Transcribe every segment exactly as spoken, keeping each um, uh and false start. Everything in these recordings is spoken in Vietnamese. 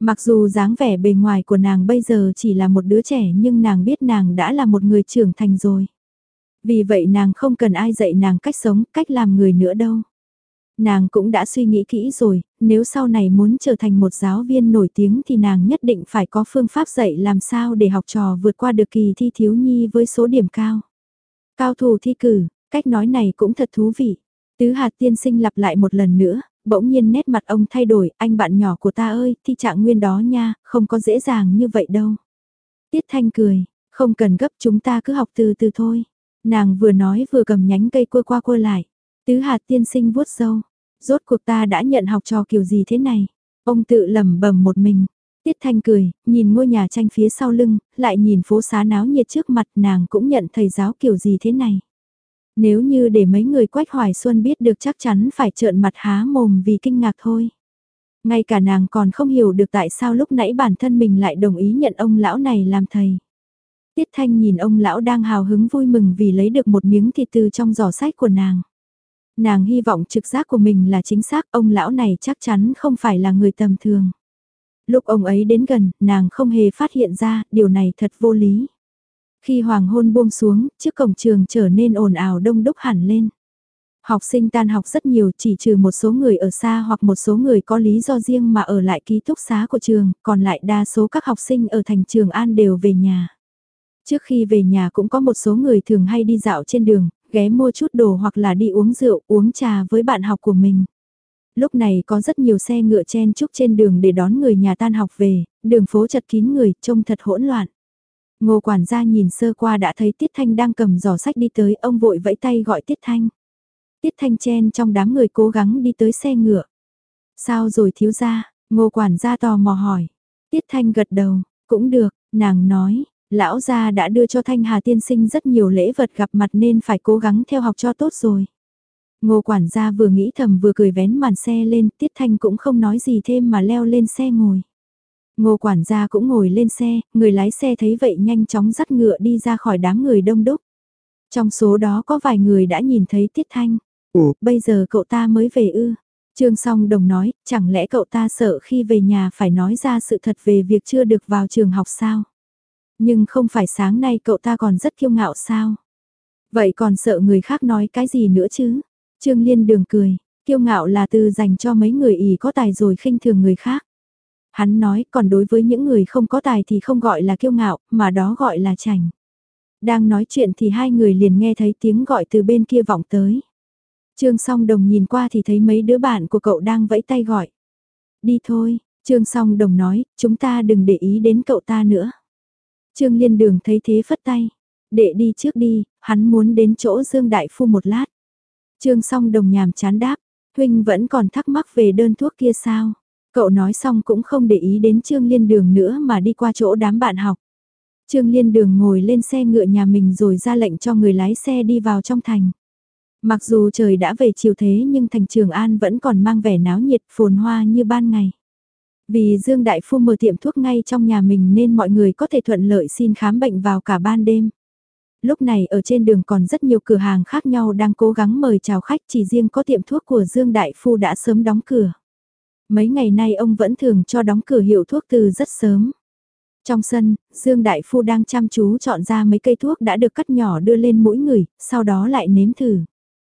Mặc dù dáng vẻ bề ngoài của nàng bây giờ chỉ là một đứa trẻ nhưng nàng biết nàng đã là một người trưởng thành rồi. Vì vậy nàng không cần ai dạy nàng cách sống, cách làm người nữa đâu. Nàng cũng đã suy nghĩ kỹ rồi, nếu sau này muốn trở thành một giáo viên nổi tiếng thì nàng nhất định phải có phương pháp dạy làm sao để học trò vượt qua được kỳ thi thiếu nhi với số điểm cao. Cao thủ thi cử, cách nói này cũng thật thú vị. Tứ hạt tiên sinh lặp lại một lần nữa, bỗng nhiên nét mặt ông thay đổi, anh bạn nhỏ của ta ơi, thi trạng nguyên đó nha, không có dễ dàng như vậy đâu. Tiết Thanh cười, không cần gấp chúng ta cứ học từ từ thôi. Nàng vừa nói vừa cầm nhánh cây cua qua cua lại. Tứ hạt tiên sinh vuốt râu. Rốt cuộc ta đã nhận học trò kiểu gì thế này? Ông tự lẩm bẩm một mình. Tiết Thanh cười, nhìn ngôi nhà tranh phía sau lưng, lại nhìn phố xá náo nhiệt trước mặt nàng cũng nhận thầy giáo kiểu gì thế này. Nếu như để mấy người Quách Hoài Xuân biết được chắc chắn phải trợn mặt há mồm vì kinh ngạc thôi. Ngay cả nàng còn không hiểu được tại sao lúc nãy bản thân mình lại đồng ý nhận ông lão này làm thầy. Tiết Thanh nhìn ông lão đang hào hứng vui mừng vì lấy được một miếng thịt từ trong giỏ sách của nàng. Nàng hy vọng trực giác của mình là chính xác, ông lão này chắc chắn không phải là người tầm thường. Lúc ông ấy đến gần, nàng không hề phát hiện ra, điều này thật vô lý. Khi hoàng hôn buông xuống, trước cổng trường trở nên ồn ào đông đúc hẳn lên. Học sinh tan học rất nhiều, chỉ trừ một số người ở xa hoặc một số người có lý do riêng mà ở lại ký túc xá của trường, còn lại đa số các học sinh ở thành Trường An đều về nhà. Trước khi về nhà cũng có một số người thường hay đi dạo trên đường, ghé mua chút đồ hoặc là đi uống rượu, uống trà với bạn học của mình. Lúc này có rất nhiều xe ngựa chen chúc trên đường để đón người nhà tan học về, đường phố chật kín người, trông thật hỗn loạn. Ngô quản gia nhìn sơ qua đã thấy Tiết Thanh đang cầm giỏ sách đi tới, ông vội vẫy tay gọi Tiết Thanh. Tiết Thanh chen trong đám người cố gắng đi tới xe ngựa. Sao rồi thiếu gia? Ngô quản gia tò mò hỏi. Tiết Thanh gật đầu, cũng được, nàng nói, lão gia đã đưa cho Thanh Hà tiên sinh rất nhiều lễ vật gặp mặt nên phải cố gắng theo học cho tốt rồi. Ngô quản gia vừa nghĩ thầm vừa cười vén màn xe lên, Tiết Thanh cũng không nói gì thêm mà leo lên xe ngồi. Ngô quản gia cũng ngồi lên xe, người lái xe thấy vậy nhanh chóng dắt ngựa đi ra khỏi đám người đông đúc. Trong số đó có vài người đã nhìn thấy Tiết Thanh. Ủa, bây giờ cậu ta mới về ư? Trương Song Đồng nói, chẳng lẽ cậu ta sợ khi về nhà phải nói ra sự thật về việc chưa được vào trường học sao? Nhưng không phải sáng nay cậu ta còn rất kiêu ngạo sao? Vậy còn sợ người khác nói cái gì nữa chứ? Trương Liên Đường cười, kiêu ngạo là từ dành cho mấy người ỷ có tài rồi khinh thường người khác. Hắn nói còn đối với những người không có tài thì không gọi là kiêu ngạo, mà đó gọi là chảnh. Đang nói chuyện thì hai người liền nghe thấy tiếng gọi từ bên kia vọng tới. Trương Song Đồng nhìn qua thì thấy mấy đứa bạn của cậu đang vẫy tay gọi. Đi thôi, Trương Song Đồng nói, chúng ta đừng để ý đến cậu ta nữa. Trương Liên Đường thấy thế phất tay. Đệ đi trước đi, hắn muốn đến chỗ Dương Đại Phu một lát. Trương Song Đồng nhàm chán đáp, huynh vẫn còn thắc mắc về đơn thuốc kia sao? Cậu nói xong cũng không để ý đến Trương Liên Đường nữa mà đi qua chỗ đám bạn học. Trương Liên Đường ngồi lên xe ngựa nhà mình rồi ra lệnh cho người lái xe đi vào trong thành. Mặc dù trời đã về chiều thế nhưng thành Trường An vẫn còn mang vẻ náo nhiệt phồn hoa như ban ngày. Vì Dương Đại Phu mở tiệm thuốc ngay trong nhà mình nên mọi người có thể thuận lợi xin khám bệnh vào cả ban đêm. Lúc này ở trên đường còn rất nhiều cửa hàng khác nhau đang cố gắng mời chào khách, chỉ riêng có tiệm thuốc của Dương Đại Phu đã sớm đóng cửa. Mấy ngày nay ông vẫn thường cho đóng cửa hiệu thuốc từ rất sớm. Trong sân, Dương Đại Phu đang chăm chú chọn ra mấy cây thuốc đã được cắt nhỏ đưa lên mũi người, sau đó lại nếm thử.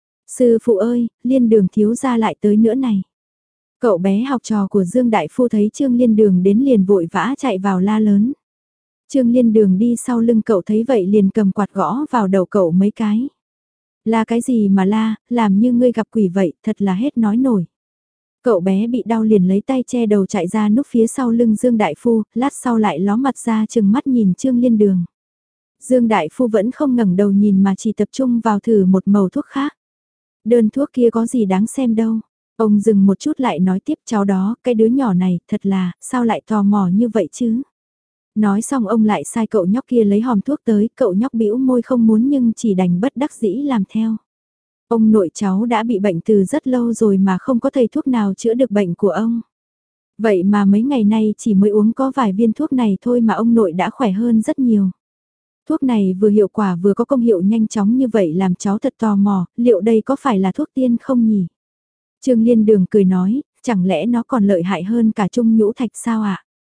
Sư phụ ơi, Liên Đường thiếu gia lại tới nữa này. Cậu bé học trò của Dương Đại Phu thấy Trương Liên Đường đến liền vội vã chạy vào la lớn. Trương Liên Đường đi sau lưng cậu thấy vậy liền cầm quạt gõ vào đầu cậu mấy cái. La cái gì mà la, làm như ngươi gặp quỷ vậy, thật là hết nói nổi. Cậu bé bị đau liền lấy tay che đầu chạy ra núp phía sau lưng Dương Đại Phu, lát sau lại ló mặt ra chừng mắt nhìn Trương Liên Đường. Dương Đại Phu vẫn không ngẩng đầu nhìn mà chỉ tập trung vào thử một màu thuốc khác. Đơn thuốc kia có gì đáng xem đâu. Ông dừng một chút lại nói tiếp cháu đó, cái đứa nhỏ này, thật là, sao lại tò mò như vậy chứ? Nói xong ông lại sai cậu nhóc kia lấy hòm thuốc tới, cậu nhóc bĩu môi không muốn nhưng chỉ đành bất đắc dĩ làm theo. Ông nội cháu đã bị bệnh từ rất lâu rồi mà không có thầy thuốc nào chữa được bệnh của ông. Vậy mà mấy ngày nay chỉ mới uống có vài viên thuốc này thôi mà ông nội đã khỏe hơn rất nhiều. Thuốc này vừa hiệu quả vừa có công hiệu nhanh chóng như vậy làm cháu thật tò mò, liệu đây có phải là thuốc tiên không nhỉ? Trương Liên Đường cười nói, chẳng lẽ nó còn lợi hại hơn cả trung nhũ thạch sao ạ?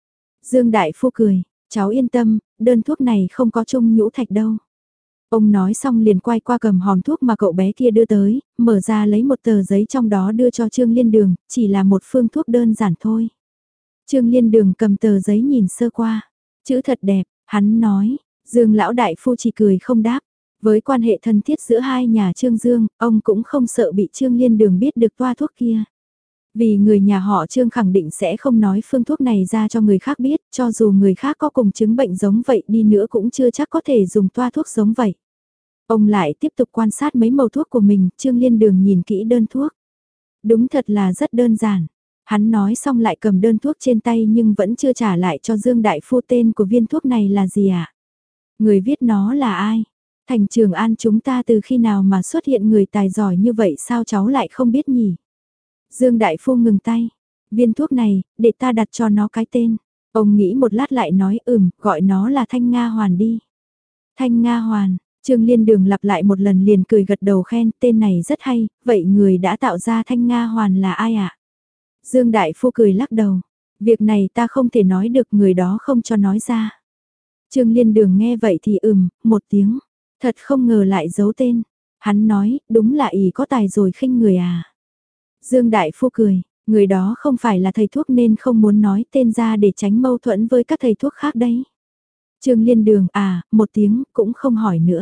Dương Đại Phu cười, cháu yên tâm, đơn thuốc này không có chung nhũ thạch đâu. Ông nói xong liền quay qua cầm hòm thuốc mà cậu bé kia đưa tới, mở ra lấy một tờ giấy trong đó đưa cho Trương Liên Đường, chỉ là một phương thuốc đơn giản thôi. Trương Liên Đường cầm tờ giấy nhìn sơ qua, chữ thật đẹp, hắn nói, Dương Lão Đại Phu chỉ cười không đáp. Với quan hệ thân thiết giữa hai nhà Trương Dương, ông cũng không sợ bị Trương Liên Đường biết được toa thuốc kia. Vì người nhà họ Trương khẳng định sẽ không nói phương thuốc này ra cho người khác biết, cho dù người khác có cùng chứng bệnh giống vậy đi nữa cũng chưa chắc có thể dùng toa thuốc giống vậy. Ông lại tiếp tục quan sát mấy màu thuốc của mình, Trương Liên Đường nhìn kỹ đơn thuốc. Đúng thật là rất đơn giản. Hắn nói xong lại cầm đơn thuốc trên tay nhưng vẫn chưa trả lại cho Dương Đại Phu tên của viên thuốc này là gì ạ? À? Người viết nó là ai? Thành Trường An chúng ta từ khi nào mà xuất hiện người tài giỏi như vậy sao cháu lại không biết nhỉ? Dương Đại Phu ngừng tay. Viên thuốc này, để ta đặt cho nó cái tên. Ông nghĩ một lát lại nói ừm, gọi nó là Thanh Nga Hoàn đi. Thanh Nga Hoàn, Trương Liên Đường lặp lại một lần liền cười gật đầu khen tên này rất hay, vậy người đã tạo ra Thanh Nga Hoàn là ai ạ? À? Dương Đại Phu cười lắc đầu. Việc này ta không thể nói được người đó không cho nói ra. Trương Liên Đường nghe vậy thì ừm, một tiếng. Thật không ngờ lại giấu tên. Hắn nói, đúng là ỷ có tài rồi khinh người à. Dương Đại Phu cười, người đó không phải là thầy thuốc nên không muốn nói tên ra để tránh mâu thuẫn với các thầy thuốc khác đấy. Trương Liên Đường à, một tiếng, cũng không hỏi nữa.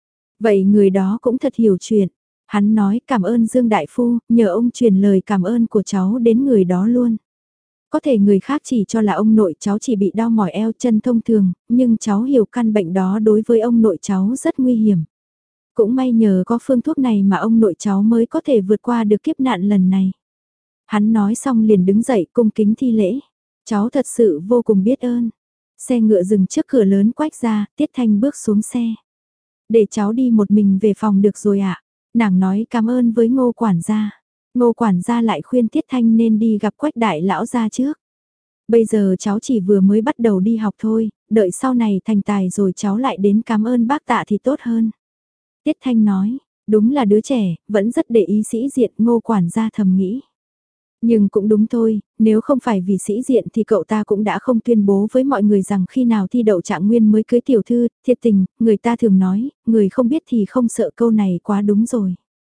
Vậy người đó cũng thật hiểu chuyện. Hắn nói cảm ơn Dương Đại Phu, nhờ ông truyền lời cảm ơn của cháu đến người đó luôn. Có thể người khác chỉ cho là ông nội cháu chỉ bị đau mỏi eo chân thông thường, nhưng cháu hiểu căn bệnh đó đối với ông nội cháu rất nguy hiểm. Cũng may nhờ có phương thuốc này mà ông nội cháu mới có thể vượt qua được kiếp nạn lần này. Hắn nói xong liền đứng dậy cung kính thi lễ. Cháu thật sự vô cùng biết ơn. Xe ngựa dừng trước cửa lớn quách ra, Tiết Thanh bước xuống xe. Để cháu đi một mình về phòng được rồi ạ. À? Nàng nói cảm ơn với Ngô quản gia. Ngô quản gia lại khuyên Tiết Thanh nên đi gặp Quách đại lão gia trước. Bây giờ cháu chỉ vừa mới bắt đầu đi học thôi, đợi sau này thành tài rồi cháu lại đến cảm ơn bác Tạ thì tốt hơn. Tiết Thanh nói, đúng là đứa trẻ, vẫn rất để ý sĩ diện, Ngô quản gia thầm nghĩ. Nhưng cũng đúng thôi, nếu không phải vì sĩ diện thì cậu ta cũng đã không tuyên bố với mọi người rằng khi nào thi đậu trạng nguyên mới cưới tiểu thư, thiệt tình, người ta thường nói, người không biết thì không sợ, câu này quá đúng rồi.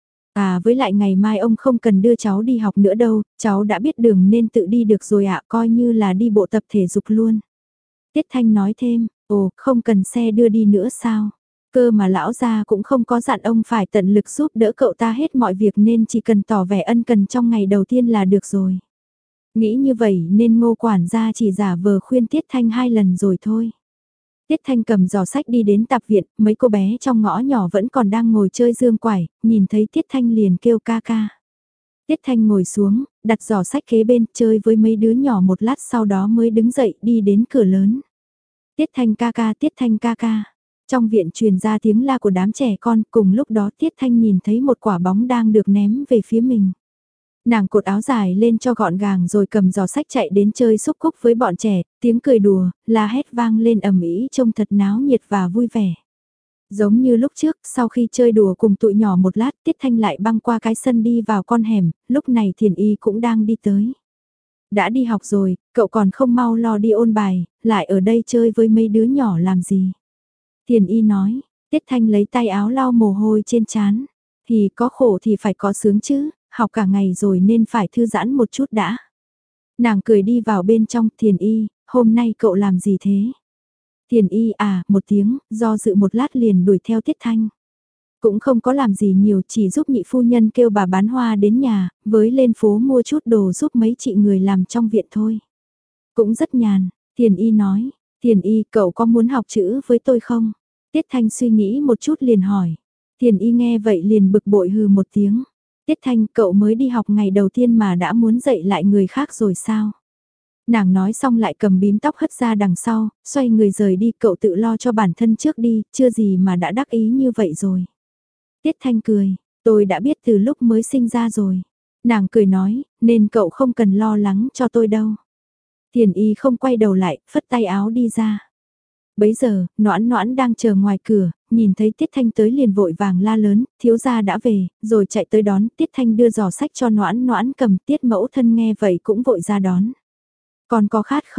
À với lại ngày mai ông không cần đưa cháu đi học nữa đâu, cháu đã biết đường nên tự đi được rồi ạ, coi như là đi bộ tập thể dục luôn. Tiết Thanh nói thêm, ồ, không cần xe đưa đi nữa sao? Cơ mà lão gia cũng không có dặn ông phải tận lực giúp đỡ cậu ta hết mọi việc nên chỉ cần tỏ vẻ ân cần trong ngày đầu tiên là được rồi. Nghĩ như vậy nên Ngô quản gia chỉ giả vờ khuyên Tiết Thanh hai lần rồi thôi. Tiết Thanh cầm giỏ sách đi đến tạp viện, mấy cô bé trong ngõ nhỏ vẫn còn đang ngồi chơi dương quải, nhìn thấy Tiết Thanh liền kêu ca ca. Tiết Thanh ngồi xuống, đặt giỏ sách kế bên, chơi với mấy đứa nhỏ một lát sau đó mới đứng dậy đi đến cửa lớn. Tiết Thanh ca ca, Tiết Thanh ca ca. Trong viện truyền ra tiếng la của đám trẻ con, cùng lúc đó Tiết Thanh nhìn thấy một quả bóng đang được ném về phía mình. Nàng cột áo dài lên cho gọn gàng rồi cầm giỏ sách chạy đến chơi xúc cúc với bọn trẻ, tiếng cười đùa, la hét vang lên ầm ĩ trông thật náo nhiệt và vui vẻ. Giống như lúc trước, sau khi chơi đùa cùng tụi nhỏ một lát, Tiết Thanh lại băng qua cái sân đi vào con hẻm, lúc này Thiền Y cũng đang đi tới. Đã đi học rồi, cậu còn không mau lo đi ôn bài, lại ở đây chơi với mấy đứa nhỏ làm gì? Thiền Y nói, Tiết Thanh lấy tay áo lau mồ hôi trên trán. Thì có khổ thì phải có sướng chứ, học cả ngày rồi nên phải thư giãn một chút đã. Nàng cười đi vào bên trong, Thiền Y, hôm nay cậu làm gì thế? Thiền Y à, một tiếng, do dự một lát liền đuổi theo Tiết Thanh. Cũng không có làm gì nhiều, chỉ giúp nhị phu nhân kêu bà bán hoa đến nhà, với lên phố mua chút đồ giúp mấy chị người làm trong viện thôi. Cũng rất nhàn, Thiền Y nói, Thiền Y cậu có muốn học chữ với tôi không? Tiết Thanh suy nghĩ một chút liền hỏi. Thiền Y nghe vậy liền bực bội hừ một tiếng. Tiết Thanh cậu mới đi học ngày đầu tiên mà đã muốn dạy lại người khác rồi sao? Nàng nói xong lại cầm bím tóc hất ra đằng sau, xoay người rời đi, cậu tự lo cho bản thân trước đi, chưa gì mà đã đắc ý như vậy rồi. Tiết Thanh cười, tôi đã biết từ lúc mới sinh ra rồi. Nàng cười nói, nên cậu không cần lo lắng cho tôi đâu. Thiền Y không quay đầu lại, phất tay áo đi ra. Bấy giờ, Noãn Noãn đang chờ ngoài cửa, nhìn thấy Tiết Thanh tới liền vội vàng la lớn, thiếu gia đã về, rồi chạy tới đón, Tiết Thanh đưa giỏ sách cho Noãn Noãn cầm, Tiết mẫu thân nghe vậy cũng vội ra đón. Còn có khát không?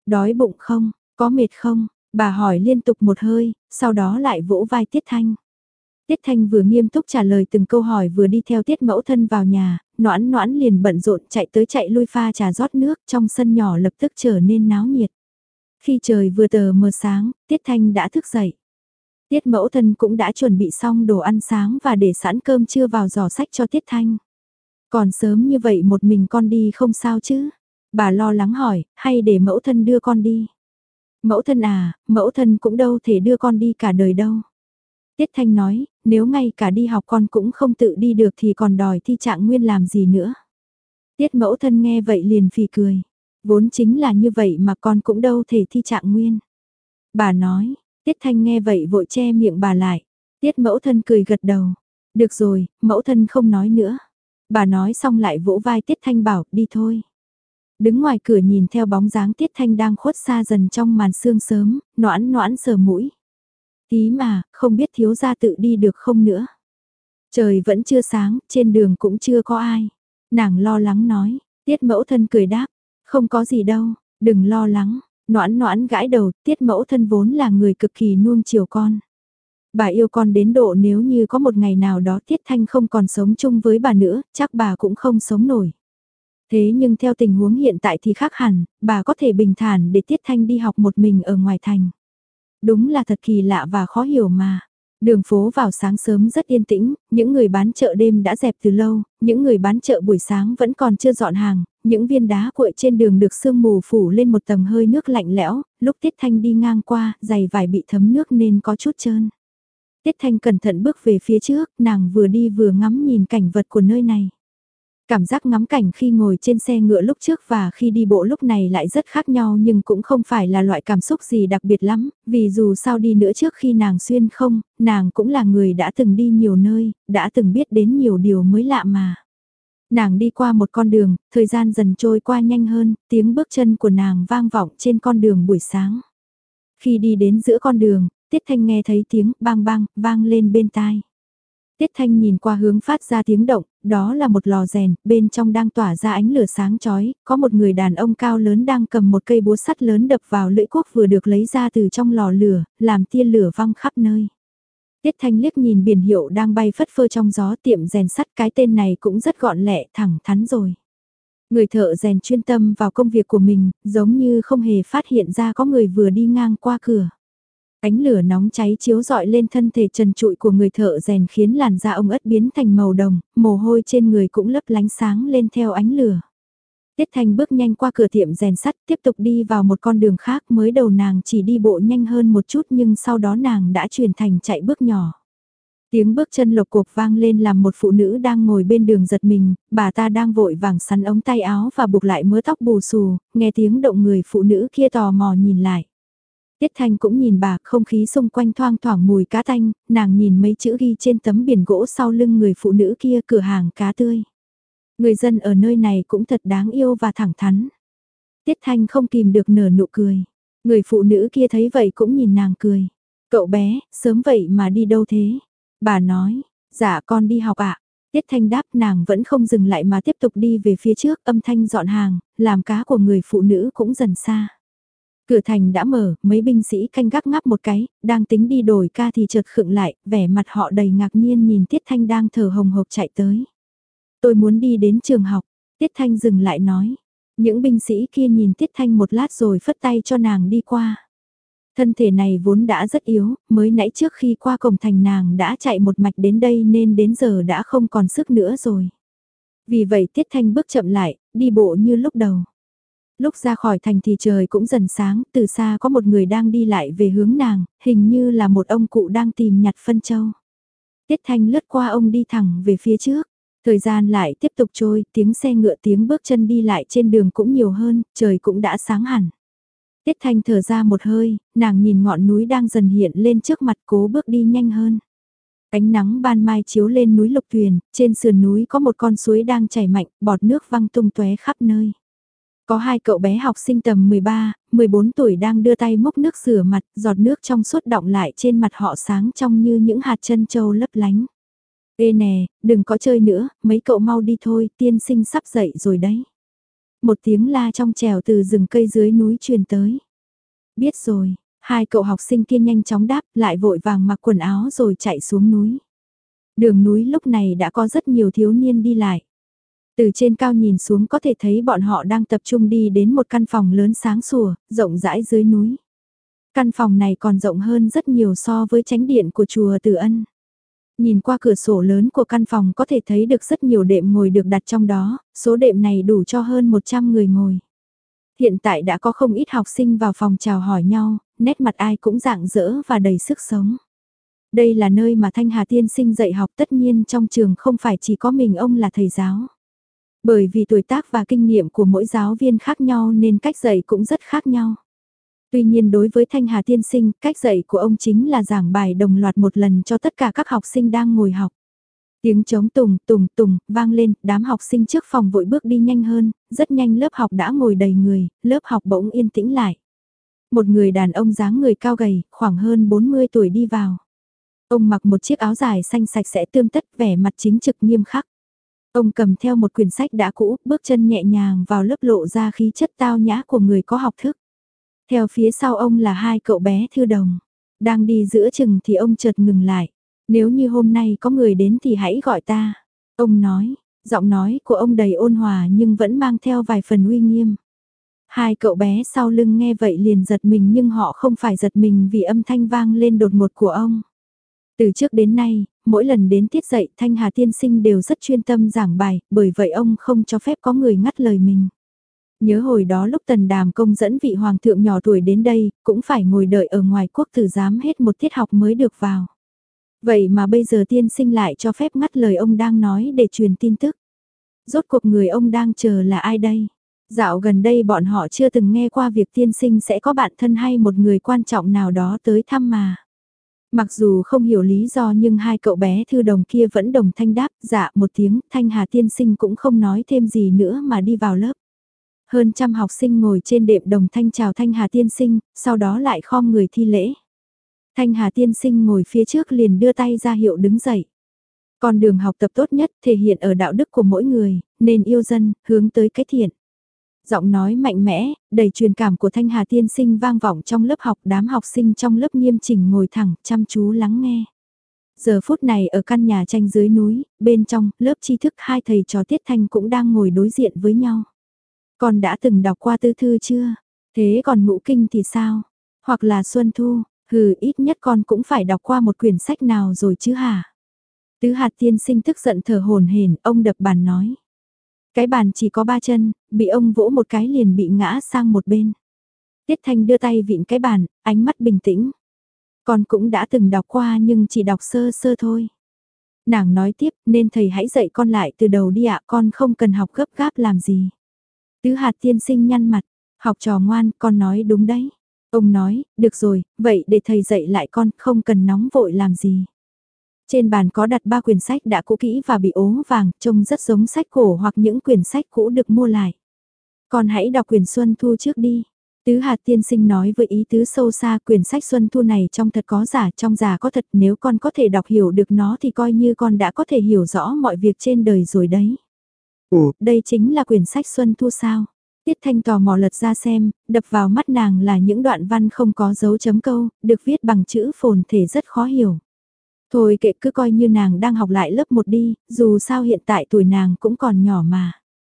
Đói bụng không? Có mệt không? Bà hỏi liên tục một hơi, sau đó lại vỗ vai Tiết Thanh. Tiết Thanh vừa nghiêm túc trả lời từng câu hỏi vừa đi theo Tiết mẫu thân vào nhà, Noãn Noãn liền bận rộn chạy tới chạy lui pha trà rót nước, trong sân nhỏ lập tức trở nên náo nhiệt. Khi trời vừa tờ mờ sáng, Tiết Thanh đã thức dậy. Tiết mẫu thân cũng đã chuẩn bị xong đồ ăn sáng và để sẵn cơm trưa vào giỏ sách cho Tiết Thanh. Còn sớm như vậy một mình con đi không sao chứ? Bà lo lắng hỏi, hay để mẫu thân đưa con đi? Mẫu thân à, mẫu thân cũng đâu thể đưa con đi cả đời đâu. Tiết Thanh nói, nếu ngay cả đi học con cũng không tự đi được thì còn đòi thi trạng nguyên làm gì nữa. Tiết mẫu thân nghe vậy liền phì cười. Vốn chính là như vậy mà con cũng đâu thể thi trạng nguyên. Bà nói, Tiết Thanh nghe vậy vội che miệng bà lại. Tiết mẫu thân cười gật đầu. Được rồi, mẫu thân không nói nữa. Bà nói xong lại vỗ vai Tiết Thanh bảo, đi thôi. Đứng ngoài cửa nhìn theo bóng dáng Tiết Thanh đang khuất xa dần trong màn sương sớm, Noãn Noãn sờ mũi. Tí mà, không biết thiếu gia tự đi được không nữa. Trời vẫn chưa sáng, trên đường cũng chưa có ai. Nàng lo lắng nói, Tiết mẫu thân cười đáp, không có gì đâu, đừng lo lắng. Noãn Noãn gãi đầu, Tiết mẫu thân vốn là người cực kỳ nuông chiều con. Bà yêu con đến độ nếu như có một ngày nào đó Tiết Thanh không còn sống chung với bà nữa, chắc bà cũng không sống nổi. Thế nhưng theo tình huống hiện tại thì khác hẳn, bà có thể bình thản để Tiết Thanh đi học một mình ở ngoài thành. Đúng là thật kỳ lạ và khó hiểu mà. Đường phố vào sáng sớm rất yên tĩnh, những người bán chợ đêm đã dẹp từ lâu, những người bán chợ buổi sáng vẫn còn chưa dọn hàng, những viên đá cuội trên đường được sương mù phủ lên một tầng hơi nước lạnh lẽo, lúc Tiết Thanh đi ngang qua, giày vải bị thấm nước nên có chút trơn. Tiết Thanh cẩn thận bước về phía trước, nàng vừa đi vừa ngắm nhìn cảnh vật của nơi này. Cảm giác ngắm cảnh khi ngồi trên xe ngựa lúc trước và khi đi bộ lúc này lại rất khác nhau nhưng cũng không phải là loại cảm xúc gì đặc biệt lắm, vì dù sao đi nữa trước khi nàng xuyên không, nàng cũng là người đã từng đi nhiều nơi, đã từng biết đến nhiều điều mới lạ mà. Nàng đi qua một con đường, thời gian dần trôi qua nhanh hơn, tiếng bước chân của nàng vang vọng trên con đường buổi sáng. Khi đi đến giữa con đường, Tiết Thanh nghe thấy tiếng bang bang vang lên bên tai. Tiết Thanh nhìn qua hướng phát ra tiếng động, đó là một lò rèn, bên trong đang tỏa ra ánh lửa sáng chói, có một người đàn ông cao lớn đang cầm một cây búa sắt lớn đập vào lưỡi cuốc vừa được lấy ra từ trong lò lửa, làm tia lửa văng khắp nơi. Tiết Thanh liếc nhìn biển hiệu đang bay phất phơ trong gió, tiệm rèn sắt, cái tên này cũng rất gọn lẹ, thẳng thắn rồi. Người thợ rèn chuyên tâm vào công việc của mình, giống như không hề phát hiện ra có người vừa đi ngang qua cửa. Ánh lửa nóng cháy chiếu rọi lên thân thể trần trụi của người thợ rèn khiến làn da ông ất biến thành màu đồng, mồ hôi trên người cũng lấp lánh sáng lên theo ánh lửa. Tiết Thanh bước nhanh qua cửa tiệm rèn sắt, tiếp tục đi vào một con đường khác, mới đầu nàng chỉ đi bộ nhanh hơn một chút nhưng sau đó nàng đã chuyển thành chạy bước nhỏ. Tiếng bước chân lộc cộc vang lên làm một phụ nữ đang ngồi bên đường giật mình, bà ta đang vội vàng sắn ống tay áo và buộc lại mớ tóc bù xù, nghe tiếng động người phụ nữ kia tò mò nhìn lại. Tiết Thanh cũng nhìn bà, không khí xung quanh thoang thoảng mùi cá tanh, nàng nhìn mấy chữ ghi trên tấm biển gỗ sau lưng người phụ nữ kia, cửa hàng cá tươi. Người dân ở nơi này cũng thật đáng yêu và thẳng thắn. Tiết Thanh không kìm được nở nụ cười. Người phụ nữ kia thấy vậy cũng nhìn nàng cười. Cậu bé, sớm vậy mà đi đâu thế? Bà nói, dạ con đi học ạ. Tiết Thanh đáp, nàng vẫn không dừng lại mà tiếp tục đi về phía trước, âm thanh dọn hàng, làm cá của người phụ nữ cũng dần xa. Cửa thành đã mở, mấy binh sĩ canh gác ngáp một cái, đang tính đi đổi ca thì chợt khựng lại, vẻ mặt họ đầy ngạc nhiên nhìn Tiết Thanh đang thở hồng hộc chạy tới. Tôi muốn đi đến trường học, Tiết Thanh dừng lại nói. Những binh sĩ kia nhìn Tiết Thanh một lát rồi phất tay cho nàng đi qua. Thân thể này vốn đã rất yếu, mới nãy trước khi qua cổng thành nàng đã chạy một mạch đến đây nên đến giờ đã không còn sức nữa rồi. Vì vậy Tiết Thanh bước chậm lại, đi bộ như lúc đầu. Lúc ra khỏi thành thì trời cũng dần sáng, từ xa có một người đang đi lại về hướng nàng, hình như là một ông cụ đang tìm nhặt phân châu. Tiết Thanh lướt qua ông đi thẳng về phía trước. Thời gian lại tiếp tục trôi, tiếng xe ngựa tiếng bước chân đi lại trên đường cũng nhiều hơn, trời cũng đã sáng hẳn. Tiết Thanh thở ra một hơi, nàng nhìn ngọn núi đang dần hiện lên trước mặt cố bước đi nhanh hơn. Ánh nắng ban mai chiếu lên núi Lục Tuyền, trên sườn núi có một con suối đang chảy mạnh, bọt nước văng tung tóe khắp nơi. Có hai cậu bé học sinh tầm mười ba, mười bốn tuổi đang đưa tay múc nước rửa mặt, giọt nước trong suốt đọng lại trên mặt họ sáng trong như những hạt trân châu lấp lánh. Ê nè, đừng có chơi nữa, mấy cậu mau đi thôi, tiên sinh sắp dậy rồi đấy. Một tiếng la trong trẻo từ rừng cây dưới núi truyền tới. Biết rồi, hai cậu học sinh kia nhanh chóng đáp lại vội vàng mặc quần áo rồi chạy xuống núi. Đường núi lúc này đã có rất nhiều thiếu niên đi lại. Từ trên cao nhìn xuống có thể thấy bọn họ đang tập trung đi đến một căn phòng lớn sáng sủa, rộng rãi dưới núi. Căn phòng này còn rộng hơn rất nhiều so với chánh điện của chùa Từ Ân. Nhìn qua cửa sổ lớn của căn phòng có thể thấy được rất nhiều đệm ngồi được đặt trong đó, số đệm này đủ cho hơn một trăm người ngồi. Hiện tại đã có không ít học sinh vào phòng chào hỏi nhau, nét mặt ai cũng rạng rỡ và đầy sức sống. Đây là nơi mà Thanh Hà tiên sinh dạy học, tất nhiên trong trường không phải chỉ có mình ông là thầy giáo. Bởi vì tuổi tác và kinh nghiệm của mỗi giáo viên khác nhau nên cách dạy cũng rất khác nhau. Tuy nhiên đối với Thanh Hà tiên sinh, cách dạy của ông chính là giảng bài đồng loạt một lần cho tất cả các học sinh đang ngồi học. Tiếng trống tùng tùng tùng vang lên, đám học sinh trước phòng vội bước đi nhanh hơn, rất nhanh lớp học đã ngồi đầy người, lớp học bỗng yên tĩnh lại. Một người đàn ông dáng người cao gầy, khoảng hơn bốn mươi tuổi đi vào. Ông mặc một chiếc áo dài xanh sạch sẽ tươm tất, vẻ mặt chính trực nghiêm khắc. Ông cầm theo một quyển sách đã cũ, bước chân nhẹ nhàng vào lớp lộ ra khí chất tao nhã của người có học thức. Theo phía sau ông là hai cậu bé thư đồng. Đang đi giữa chừng thì ông chợt ngừng lại. Nếu như hôm nay có người đến thì hãy gọi ta. Ông nói, giọng nói của ông đầy ôn hòa nhưng vẫn mang theo vài phần uy nghiêm. Hai cậu bé sau lưng nghe vậy liền giật mình nhưng họ không phải giật mình vì âm thanh vang lên đột ngột của ông. Từ trước đến nay, mỗi lần đến tiết dạy Thanh Hà tiên sinh đều rất chuyên tâm giảng bài, bởi vậy ông không cho phép có người ngắt lời mình. Nhớ hồi đó lúc Tần Đàm Công dẫn vị hoàng thượng nhỏ tuổi đến đây, cũng phải ngồi đợi ở ngoài quốc tử giám hết một tiết học mới được vào. Vậy mà bây giờ tiên sinh lại cho phép ngắt lời ông đang nói để truyền tin tức. Rốt cuộc người ông đang chờ là ai đây? Dạo gần đây bọn họ chưa từng nghe qua việc tiên sinh sẽ có bạn thân hay một người quan trọng nào đó tới thăm mà. Mặc dù không hiểu lý do nhưng hai cậu bé thư đồng kia vẫn đồng thanh đáp dạ một tiếng, Thanh Hà tiên sinh cũng không nói thêm gì nữa mà đi vào lớp. Hơn trăm học sinh ngồi trên đệm đồng thanh chào Thanh Hà tiên sinh, sau đó lại khom người thi lễ. Thanh Hà tiên sinh ngồi phía trước liền đưa tay ra hiệu đứng dậy. Con đường học tập tốt nhất thể hiện ở đạo đức của mỗi người, nên yêu dân, hướng tới cái thiện. Giọng nói mạnh mẽ, đầy truyền cảm của Thanh Hà tiên sinh vang vọng trong lớp học, đám học sinh trong lớp nghiêm chỉnh ngồi thẳng, chăm chú lắng nghe. Giờ phút này ở căn nhà tranh dưới núi, bên trong, lớp tri thức hai thầy trò Tiết Thanh cũng đang ngồi đối diện với nhau. Con đã từng đọc qua Tư Thư chưa? Thế còn Ngũ Kinh thì sao? Hoặc là Xuân Thu? Hừ, ít nhất con cũng phải đọc qua một quyển sách nào rồi chứ hả? Tứ Hạt tiên sinh tức giận thở hổn hển, ông đập bàn nói. Cái bàn chỉ có ba chân, bị ông vỗ một cái liền bị ngã sang một bên. Tiết Thanh đưa tay vịn cái bàn, ánh mắt bình tĩnh. Con cũng đã từng đọc qua nhưng chỉ đọc sơ sơ thôi. Nàng nói tiếp, nên thầy hãy dạy con lại từ đầu đi ạ, con không cần học gấp gáp làm gì. Tứ Hạt tiên sinh nhăn mặt, học trò ngoan, con nói đúng đấy. Ông nói, được rồi, vậy để thầy dạy lại con, không cần nóng vội làm gì. Trên bàn có đặt ba quyển sách đã cũ kỹ và bị ố vàng, trông rất giống sách cổ hoặc những quyển sách cũ được mua lại. Con hãy đọc quyển Xuân Thu trước đi. Tứ Hạt tiên sinh nói với ý tứ sâu xa, quyển sách Xuân Thu này trong thật có giả, trong giả có thật, nếu con có thể đọc hiểu được nó thì coi như con đã có thể hiểu rõ mọi việc trên đời rồi đấy. Ủa, đây chính là quyển sách Xuân Thu sao? Tiết Thanh tò mò lật ra xem, đập vào mắt nàng là những đoạn văn không có dấu chấm câu, được viết bằng chữ phồn thể rất khó hiểu. Thôi kệ, cứ coi như nàng đang học lại lớp một đi, dù sao hiện tại tuổi nàng cũng còn nhỏ mà.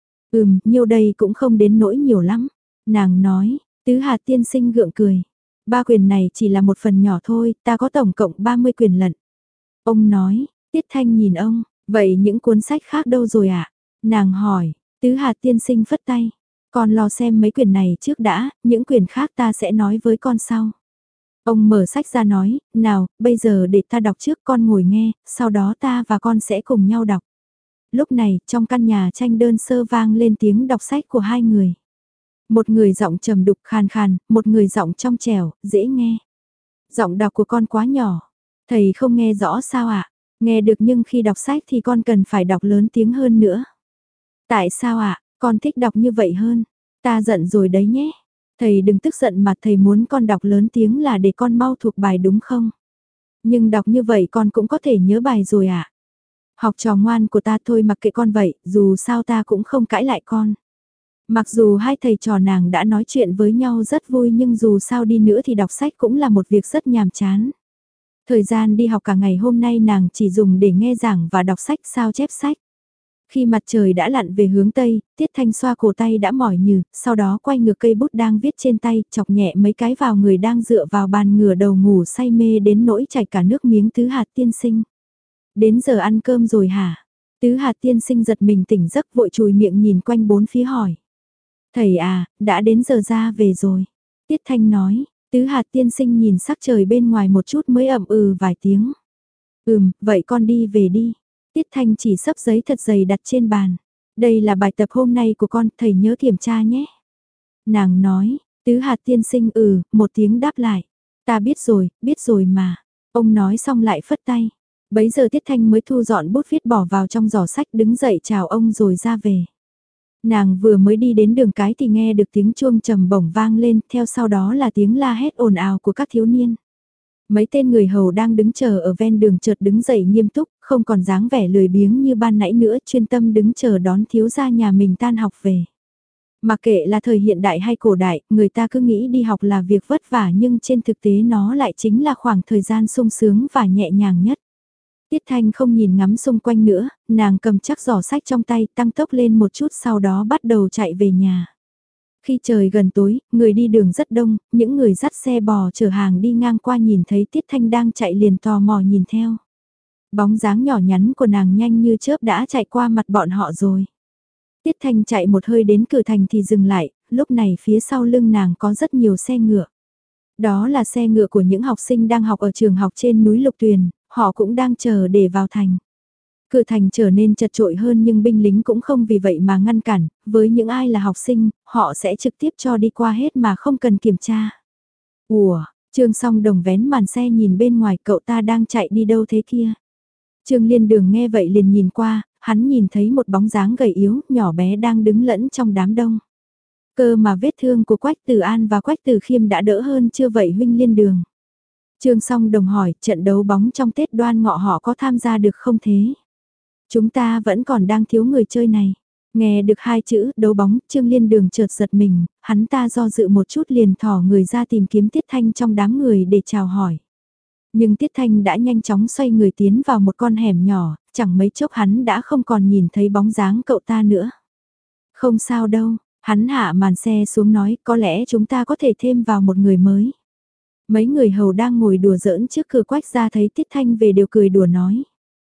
Ừm, nhiêu đây cũng không đến nỗi nhiều lắm. Nàng nói, Tứ Hạt tiên sinh gượng cười. Ba quyển này chỉ là một phần nhỏ thôi, ta có tổng cộng ba mươi quyển lận. Ông nói, Tiết Thanh nhìn ông, vậy những cuốn sách khác đâu rồi ạ? À? Nàng hỏi, Tứ Hạt tiên sinh phất tay. Con lo xem mấy quyển này trước đã, những quyển khác ta sẽ nói với con sau. Ông mở sách ra nói, nào, bây giờ để ta đọc trước, con ngồi nghe, sau đó ta và con sẽ cùng nhau đọc. Lúc này, trong căn nhà tranh đơn sơ vang lên tiếng đọc sách của hai người. Một người giọng trầm đục khàn khàn, một người giọng trong trẻo, dễ nghe. Giọng đọc của con quá nhỏ. Thầy không nghe rõ sao ạ? À? Nghe được nhưng khi đọc sách thì con cần phải đọc lớn tiếng hơn nữa. Tại sao ạ? À? Con thích đọc như vậy hơn. Ta giận rồi đấy nhé. Thầy đừng tức giận mà thầy muốn con đọc lớn tiếng là để con mau thuộc bài đúng không? Nhưng đọc như vậy con cũng có thể nhớ bài rồi ạ. À? Học trò ngoan của ta thôi mặc kệ con vậy, dù sao ta cũng không cãi lại con. Mặc dù hai thầy trò nàng đã nói chuyện với nhau rất vui nhưng dù sao đi nữa thì đọc sách cũng là một việc rất nhàm chán. Thời gian đi học cả ngày hôm nay nàng chỉ dùng để nghe giảng và đọc sách sao chép sách. Khi mặt trời đã lặn về hướng Tây, Tiết Thanh xoa cổ tay đã mỏi nhừ, sau đó quay ngược cây bút đang viết trên tay, chọc nhẹ mấy cái vào người đang dựa vào bàn ngửa đầu ngủ say mê đến nỗi chảy cả nước miếng Tứ Hạt tiên sinh. Đến giờ ăn cơm rồi hả? Tứ Hạt tiên sinh giật mình tỉnh giấc vội chùi miệng nhìn quanh bốn phía hỏi. Thầy à, đã đến giờ ra về rồi. Tiết Thanh nói, Tứ Hạt tiên sinh nhìn sắc trời bên ngoài một chút mới ậm ừ vài tiếng. Ừm, vậy con đi về đi. Tiết Thanh chỉ xấp giấy thật dày đặt trên bàn. Đây là bài tập hôm nay của con, thầy nhớ kiểm tra nhé. Nàng nói, Tứ Hạt tiên sinh ừ, một tiếng đáp lại. Ta biết rồi, biết rồi mà. Ông nói xong lại phất tay. Bấy giờ Tiết Thanh mới thu dọn bút viết bỏ vào trong giỏ sách đứng dậy chào ông rồi ra về. Nàng vừa mới đi đến đường cái thì nghe được tiếng chuông trầm bổng vang lên, theo sau đó là tiếng la hét ồn ào của các thiếu niên. Mấy tên người hầu đang đứng chờ ở ven đường chợt đứng dậy nghiêm túc, không còn dáng vẻ lười biếng như ban nãy nữa, chuyên tâm đứng chờ đón thiếu gia nhà mình tan học về. Mặc kệ là thời hiện đại hay cổ đại, người ta cứ nghĩ đi học là việc vất vả nhưng trên thực tế nó lại chính là khoảng thời gian sung sướng và nhẹ nhàng nhất. Tiết Thanh không nhìn ngắm xung quanh nữa, nàng cầm chắc giỏ sách trong tay tăng tốc lên một chút sau đó bắt đầu chạy về nhà. Khi trời gần tối, người đi đường rất đông, những người dắt xe bò chở hàng đi ngang qua nhìn thấy Tiết Thanh đang chạy liền tò mò nhìn theo. Bóng dáng nhỏ nhắn của nàng nhanh như chớp đã chạy qua mặt bọn họ rồi. Tiết Thanh chạy một hơi đến cửa thành thì dừng lại, lúc này phía sau lưng nàng có rất nhiều xe ngựa. Đó là xe ngựa của những học sinh đang học ở trường học trên núi Lục Tuyền, họ cũng đang chờ để vào thành. Cửa thành trở nên chật trội hơn nhưng binh lính cũng không vì vậy mà ngăn cản, với những ai là học sinh, họ sẽ trực tiếp cho đi qua hết mà không cần kiểm tra. Ủa, Trương Song Đồng vén màn xe nhìn bên ngoài, cậu ta đang chạy đi đâu thế kia? Trương Liên Đường nghe vậy liền nhìn qua, hắn nhìn thấy một bóng dáng gầy yếu, nhỏ bé đang đứng lẫn trong đám đông. Cơ mà vết thương của Quách Tử An và Quách Tử Khiêm đã đỡ hơn chưa vậy huynh Liên Đường? Trương Song Đồng hỏi, trận đấu bóng trong Tết Đoan Ngọ họ có tham gia được không thế? Chúng ta vẫn còn đang thiếu người chơi này. Nghe được hai chữ đấu bóng, Trương Liên Đường chợt giật mình, hắn ta do dự một chút liền thỏ người ra tìm kiếm Tiết Thanh trong đám người để chào hỏi. Nhưng Tiết Thanh đã nhanh chóng xoay người tiến vào một con hẻm nhỏ, chẳng mấy chốc hắn đã không còn nhìn thấy bóng dáng cậu ta nữa. Không sao đâu, hắn hạ màn xe xuống nói có lẽ chúng ta có thể thêm vào một người mới. Mấy người hầu đang ngồi đùa giỡn trước cửa Quách ra thấy Tiết Thanh về đều cười đùa nói.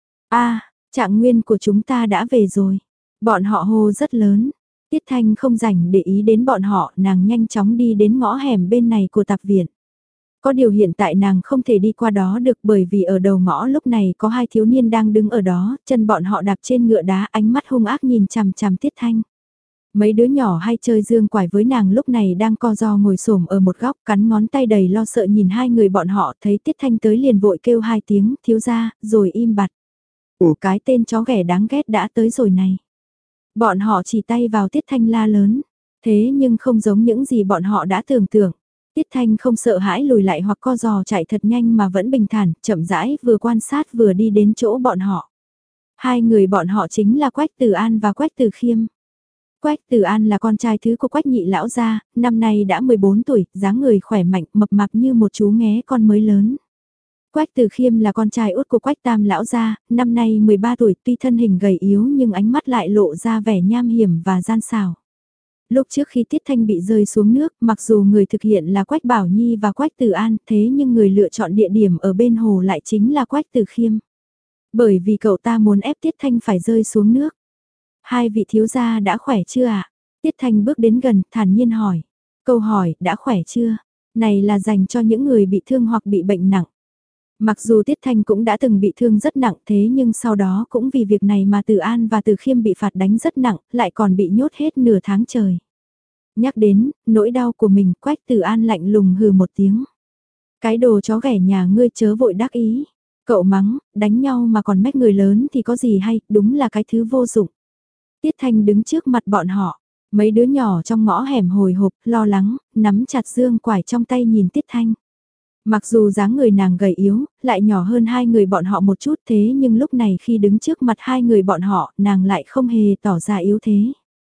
A, Trạng Nguyên của chúng ta đã về rồi. Bọn họ hô rất lớn. Tiết Thanh không rảnh để ý đến bọn họ, nàng nhanh chóng đi đến ngõ hẻm bên này của tạp viện. Có điều hiện tại nàng không thể đi qua đó được bởi vì ở đầu ngõ lúc này có hai thiếu niên đang đứng ở đó, chân bọn họ đạp trên ngựa đá, ánh mắt hung ác nhìn chằm chằm Tiết Thanh. Mấy đứa nhỏ hay chơi dương quải với nàng lúc này đang co ro ngồi xổm ở một góc cắn ngón tay đầy lo sợ nhìn hai người bọn họ thấy Tiết Thanh tới liền vội kêu hai tiếng thiếu gia rồi im bặt. Ủa cái tên chó ghẻ đáng ghét đã tới rồi này. Bọn họ chỉ tay vào Tiết Thanh la lớn. Thế nhưng không giống những gì bọn họ đã tưởng tượng. Tiết Thanh không sợ hãi lùi lại hoặc co giò chạy thật nhanh mà vẫn bình thản, chậm rãi vừa quan sát vừa đi đến chỗ bọn họ. Hai người bọn họ chính là Quách Tử An và Quách Tử Khiêm. Quách Tử An là con trai thứ của Quách nhị lão gia, năm nay đã mười bốn tuổi, dáng người khỏe mạnh, mập mạp như một chú nghé con mới lớn. Quách Tử Khiêm là con trai út của Quách tam lão gia, năm nay mười ba tuổi, tuy thân hình gầy yếu nhưng ánh mắt lại lộ ra vẻ nham hiểm và gian xảo. Lúc trước khi Tiết Thanh bị rơi xuống nước, mặc dù người thực hiện là Quách Bảo Nhi và Quách Tử An, thế nhưng người lựa chọn địa điểm ở bên hồ lại chính là Quách Tử Khiêm. Bởi vì cậu ta muốn ép Tiết Thanh phải rơi xuống nước. Hai vị thiếu gia đã khỏe chưa ạ? Tiết Thanh bước đến gần, thản nhiên hỏi. Câu hỏi, đã khỏe chưa? Này là dành cho những người bị thương hoặc bị bệnh nặng. Mặc dù Tiết Thanh cũng đã từng bị thương rất nặng thế nhưng sau đó cũng vì việc này mà Từ An và Từ Khiêm bị phạt đánh rất nặng, lại còn bị nhốt hết nửa tháng trời. Nhắc đến, nỗi đau của mình, Quách Từ An lạnh lùng hừ một tiếng. Cái đồ chó ghẻ nhà ngươi chớ vội đắc ý. Cậu mắng, đánh nhau mà còn mách người lớn thì có gì hay, đúng là cái thứ vô dụng. Tiết Thanh đứng trước mặt bọn họ, mấy đứa nhỏ trong ngõ hẻm hồi hộp, lo lắng, nắm chặt dương quải trong tay nhìn Tiết Thanh. Mặc dù dáng người nàng gầy yếu, lại nhỏ hơn hai người bọn họ một chút thế nhưng lúc này khi đứng trước mặt hai người bọn họ, nàng lại không hề tỏ ra yếu thế.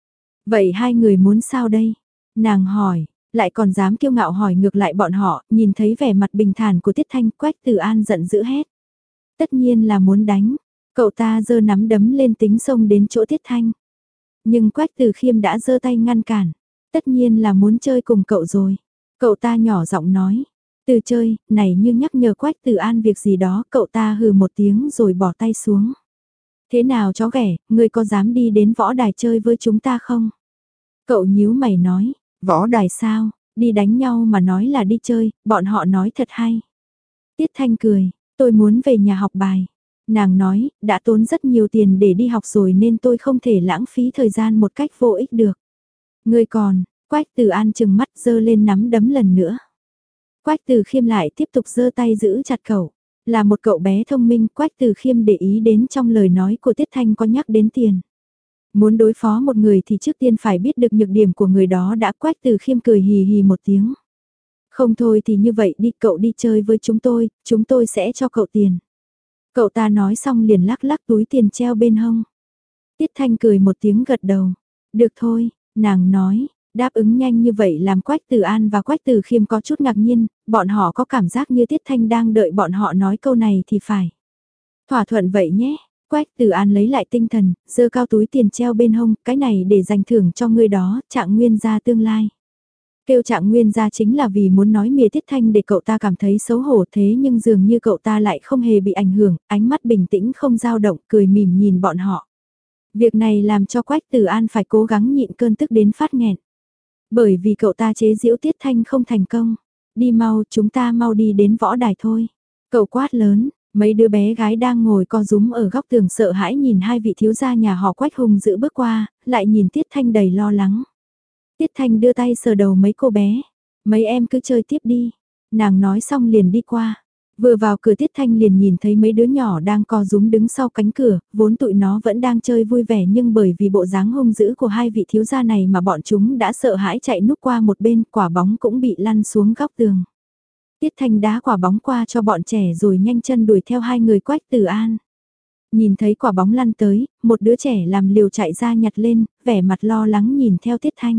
Vậy hai người muốn sao đây? Nàng hỏi, lại còn dám kiêu ngạo hỏi ngược lại bọn họ, nhìn thấy vẻ mặt bình thản của Tiết Thanh, Quách Tử An giận dữ hét. Tất nhiên là muốn đánh, cậu ta giơ nắm đấm lên tính xông đến chỗ Tiết Thanh. Nhưng Quách Tử Khiêm đã giơ tay ngăn cản, tất nhiên là muốn chơi cùng cậu rồi. Cậu ta nhỏ giọng nói, từ chơi, này như nhắc nhở Quách Tử An việc gì đó, cậu ta hừ một tiếng rồi bỏ tay xuống. Thế nào chó ghẻ, ngươi có dám đi đến võ đài chơi với chúng ta không? Cậu nhíu mày nói, võ đài sao, đi đánh nhau mà nói là đi chơi, bọn họ nói thật hay. Tiết Thanh cười, tôi muốn về nhà học bài. Nàng nói, đã tốn rất nhiều tiền để đi học rồi nên tôi không thể lãng phí thời gian một cách vô ích được. Ngươi còn, Quách Tử An chừng mắt giơ lên nắm đấm lần nữa. Quách Tử Khiêm lại tiếp tục giơ tay giữ chặt cậu. Là một cậu bé thông minh, Quách Tử Khiêm để ý đến trong lời nói của Tiết Thanh có nhắc đến tiền. Muốn đối phó một người thì trước tiên phải biết được nhược điểm của người đó đã. Quách Tử Khiêm cười hì hì một tiếng. Không thôi thì như vậy đi, cậu đi chơi với chúng tôi, chúng tôi sẽ cho cậu tiền. Cậu ta nói xong liền lắc lắc túi tiền treo bên hông. Tiết Thanh cười một tiếng gật đầu. Được thôi, nàng nói, đáp ứng nhanh như vậy làm Quách Tử An và Quách Tử Khiêm có chút ngạc nhiên, bọn họ có cảm giác như Tiết Thanh đang đợi bọn họ nói câu này thì phải. Thỏa thuận vậy nhé, Quách Tử An lấy lại tinh thần, giơ cao túi tiền treo bên hông, cái này để dành thưởng cho người đó, Trạng Nguyên gia tương lai. Kêu Trạng Nguyên gia chính là vì muốn nói mỉa Tiết Thanh để cậu ta cảm thấy xấu hổ thế nhưng dường như cậu ta lại không hề bị ảnh hưởng, ánh mắt bình tĩnh không dao động, cười mỉm nhìn bọn họ. Việc này làm cho Quách Tử An phải cố gắng nhịn cơn tức đến phát nghẹn. Bởi vì cậu ta chế giễu Tiết Thanh không thành công. Đi mau, chúng ta mau đi đến võ đài thôi. Cậu quát lớn, mấy đứa bé gái đang ngồi co rúm ở góc tường sợ hãi nhìn hai vị thiếu gia nhà họ Quách hùng dữ bước qua, lại nhìn Tiết Thanh đầy lo lắng. Tiết Thanh đưa tay sờ đầu mấy cô bé. Mấy em cứ chơi tiếp đi. Nàng nói xong liền đi qua. Vừa vào cửa Tiết Thanh liền nhìn thấy mấy đứa nhỏ đang co rúm đứng sau cánh cửa, vốn tụi nó vẫn đang chơi vui vẻ nhưng bởi vì bộ dáng hung dữ của hai vị thiếu gia này mà bọn chúng đã sợ hãi chạy núp qua một bên, quả bóng cũng bị lăn xuống góc tường. Tiết Thanh đá quả bóng qua cho bọn trẻ rồi nhanh chân đuổi theo hai người Quách Tử An. Nhìn thấy quả bóng lăn tới, một đứa trẻ làm liều chạy ra nhặt lên, vẻ mặt lo lắng nhìn theo Tiết Thanh.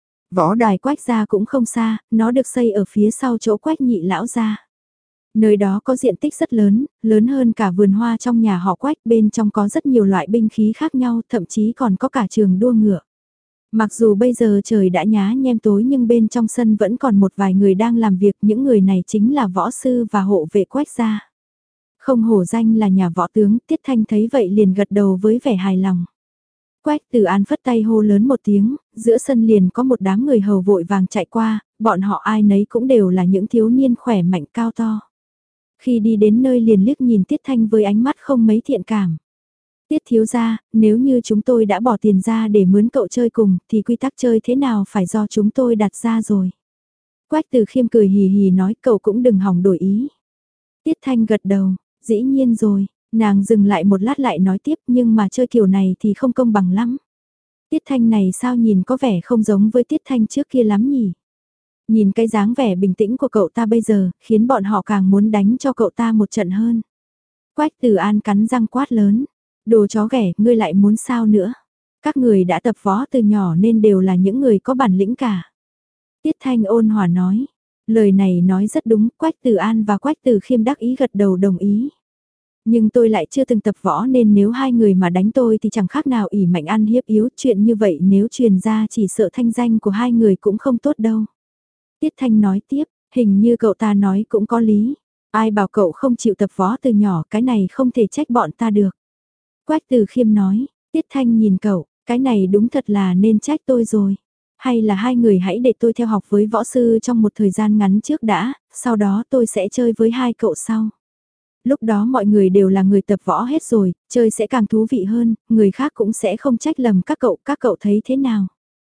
Võ đài Quách gia cũng không xa, nó được xây ở phía sau chỗ Quách nhị lão gia. Nơi đó có diện tích rất lớn, lớn hơn cả vườn hoa trong nhà họ Quách, bên trong có rất nhiều loại binh khí khác nhau, thậm chí còn có cả trường đua ngựa. Mặc dù bây giờ trời đã nhá nhem tối nhưng bên trong sân vẫn còn một vài người đang làm việc, những người này chính là võ sư và hộ vệ Quách gia. Không hổ danh là nhà võ tướng, Tiết Thanh thấy vậy liền gật đầu với vẻ hài lòng. Quách Tử An phất tay hô lớn một tiếng, giữa sân liền có một đám người hầu vội vàng chạy qua, bọn họ ai nấy cũng đều là những thiếu niên khỏe mạnh cao to. Khi đi đến nơi liền liếc nhìn Tiết Thanh với ánh mắt không mấy thiện cảm. Tiết thiếu gia, nếu như chúng tôi đã bỏ tiền ra để mướn cậu chơi cùng thì quy tắc chơi thế nào phải do chúng tôi đặt ra rồi. Quách Tử Khiêm cười hì hì nói cậu cũng đừng hỏng đổi ý. Tiết Thanh gật đầu, dĩ nhiên rồi, nàng dừng lại một lát lại nói tiếp nhưng mà chơi kiểu này thì không công bằng lắm. Tiết Thanh này sao nhìn có vẻ không giống với Tiết Thanh trước kia lắm nhỉ? Nhìn cái dáng vẻ bình tĩnh của cậu ta bây giờ, khiến bọn họ càng muốn đánh cho cậu ta một trận hơn. Quách Tử An cắn răng quát lớn. Đồ chó ghẻ, ngươi lại muốn sao nữa? Các người đã tập võ từ nhỏ nên đều là những người có bản lĩnh cả. Tiết Thanh ôn hòa nói. Lời này nói rất đúng, Quách Tử An và Quách Tử Khiêm đắc ý gật đầu đồng ý. Nhưng tôi lại chưa từng tập võ nên nếu hai người mà đánh tôi thì chẳng khác nào ỉ mạnh ăn hiếp yếu. Chuyện như vậy nếu truyền ra chỉ sợ thanh danh của hai người cũng không tốt đâu. Tiết Thanh nói tiếp, hình như cậu ta nói cũng có lý. Ai bảo cậu không chịu tập võ từ nhỏ, cái này không thể trách bọn ta được. Quách Tử Khiêm nói, Tiết Thanh nhìn cậu, cái này đúng thật là nên trách tôi rồi. Hay là hai người hãy để tôi theo học với võ sư trong một thời gian ngắn trước đã, sau đó tôi sẽ chơi với hai cậu sau. Lúc đó mọi người đều là người tập võ hết rồi, chơi sẽ càng thú vị hơn, người khác cũng sẽ không trách lầm các cậu, các cậu thấy thế nào?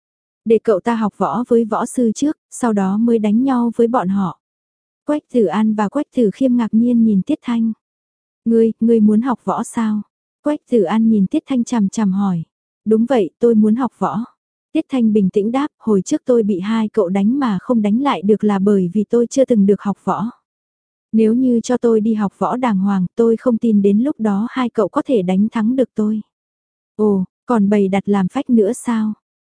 Để cậu ta học võ với võ sư trước, sau đó mới đánh nhau với bọn họ. Quách Tử An và Quách Tử Khiêm ngạc nhiên nhìn Tiết Thanh. Ngươi, ngươi muốn học võ sao? Quách Tử An nhìn Tiết Thanh chằm chằm hỏi. Đúng vậy, tôi muốn học võ. Tiết Thanh bình tĩnh đáp, hồi trước tôi bị hai cậu đánh mà không đánh lại được là bởi vì tôi chưa từng được học võ. Nếu như cho tôi đi học võ đàng hoàng, tôi không tin đến lúc đó hai cậu có thể đánh thắng được tôi. Ồ, còn bày đặt làm phách nữa sao?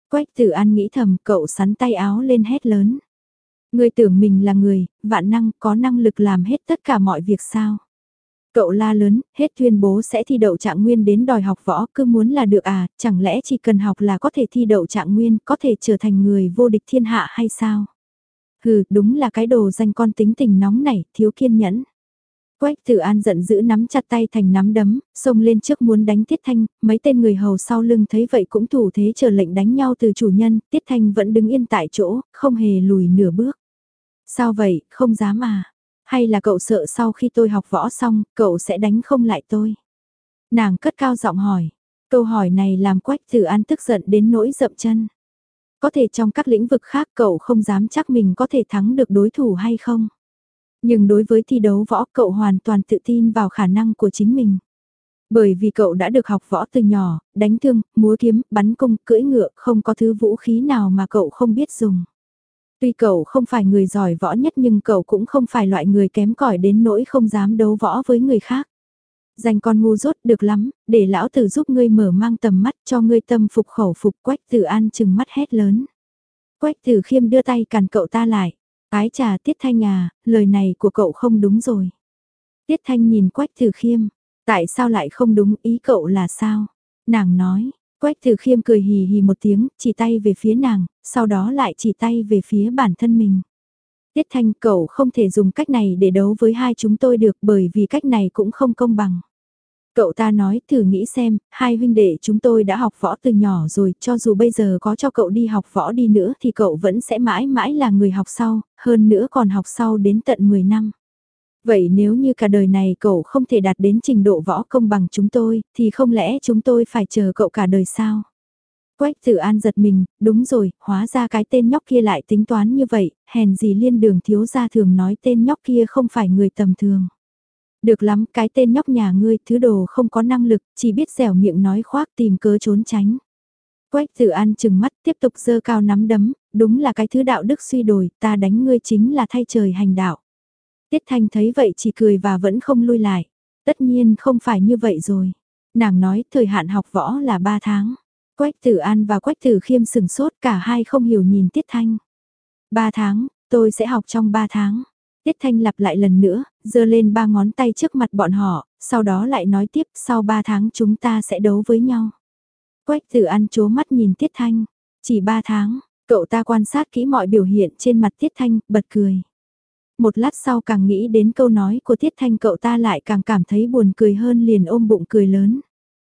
Quách Tử An nghĩ thầm, cậu sắn tay áo lên hét lớn. Ngươi tưởng mình là người, vạn năng, có năng lực làm hết tất cả mọi việc sao? Cậu la lớn, hết tuyên bố sẽ thi đậu trạng nguyên đến đòi học võ, cứ muốn là được à, chẳng lẽ chỉ cần học là có thể thi đậu trạng nguyên, có thể trở thành người vô địch thiên hạ hay sao? Hừ, đúng là cái đồ danh con tính tình nóng nảy, thiếu kiên nhẫn. Quách Tử An giận dữ nắm chặt tay thành nắm đấm, xông lên trước muốn đánh Tiết Thanh, mấy tên người hầu sau lưng thấy vậy cũng thủ thế chờ lệnh đánh nhau từ chủ nhân, Tiết Thanh vẫn đứng yên tại chỗ, không hề lùi nửa bước. Sao vậy, không dám à? Hay là cậu sợ sau khi tôi học võ xong, cậu sẽ đánh không lại tôi? Nàng cất cao giọng hỏi. Câu hỏi này làm Quách Tử An tức giận đến nỗi dậm chân. Có thể trong các lĩnh vực khác cậu không dám chắc mình có thể thắng được đối thủ hay không? Nhưng đối với thi đấu võ cậu hoàn toàn tự tin vào khả năng của chính mình. Bởi vì cậu đã được học võ từ nhỏ, đánh thương, múa kiếm, bắn cung, cưỡi ngựa, không có thứ vũ khí nào mà cậu không biết dùng. Tuy cậu không phải người giỏi võ nhất nhưng cậu cũng không phải loại người kém cỏi đến nỗi không dám đấu võ với người khác. Dành con ngu dốt được lắm, để lão tử giúp ngươi mở mang tầm mắt cho ngươi tâm phục khẩu phục. Quách Tử An chừng mắt hét lớn. Quách Tử Khiêm đưa tay cản cậu ta lại. Ái trà Tiết Thanh à, lời này của cậu không đúng rồi. Tiết Thanh nhìn Quách Tử Khiêm, tại sao lại không đúng, ý cậu là sao? Nàng nói, Quách Tử Khiêm cười hì hì một tiếng, chỉ tay về phía nàng, sau đó lại chỉ tay về phía bản thân mình. Tiết Thanh, cậu không thể dùng cách này để đấu với hai chúng tôi được bởi vì cách này cũng không công bằng. Cậu ta nói, thử nghĩ xem, hai huynh đệ chúng tôi đã học võ từ nhỏ rồi, cho dù bây giờ có cho cậu đi học võ đi nữa thì cậu vẫn sẽ mãi mãi là người học sau, hơn nữa còn học sau đến tận mười năm. Vậy nếu như cả đời này cậu không thể đạt đến trình độ võ công bằng chúng tôi, thì không lẽ chúng tôi phải chờ cậu cả đời sao? Quách Tử An giật mình, đúng rồi, hóa ra cái tên nhóc kia lại tính toán như vậy, hèn gì Liên Đường thiếu gia thường nói tên nhóc kia không phải người tầm thường. Được lắm, cái tên nhóc nhà ngươi, thứ đồ không có năng lực, chỉ biết dẻo miệng nói khoác tìm cớ trốn tránh. Quách Tử An chừng mắt tiếp tục giơ cao nắm đấm, đúng là cái thứ đạo đức suy đồi, ta đánh ngươi chính là thay trời hành đạo. Tiết Thanh thấy vậy chỉ cười và vẫn không lui lại. Tất nhiên không phải như vậy rồi. Nàng nói thời hạn học võ là ba tháng. Quách Tử An và Quách Tử Khiêm sừng sốt, cả hai không hiểu nhìn Tiết Thanh. ba tháng, tôi sẽ học trong ba tháng. Tiết Thanh lặp lại lần nữa, giơ lên ba ngón tay trước mặt bọn họ, sau đó lại nói tiếp sau ba tháng chúng ta sẽ đấu với nhau. Quách Tử An chố mắt nhìn Tiết Thanh, chỉ ba tháng, cậu ta quan sát kỹ mọi biểu hiện trên mặt Tiết Thanh, bật cười. Một lát sau càng nghĩ đến câu nói của Tiết Thanh cậu ta lại càng cảm thấy buồn cười hơn liền ôm bụng cười lớn.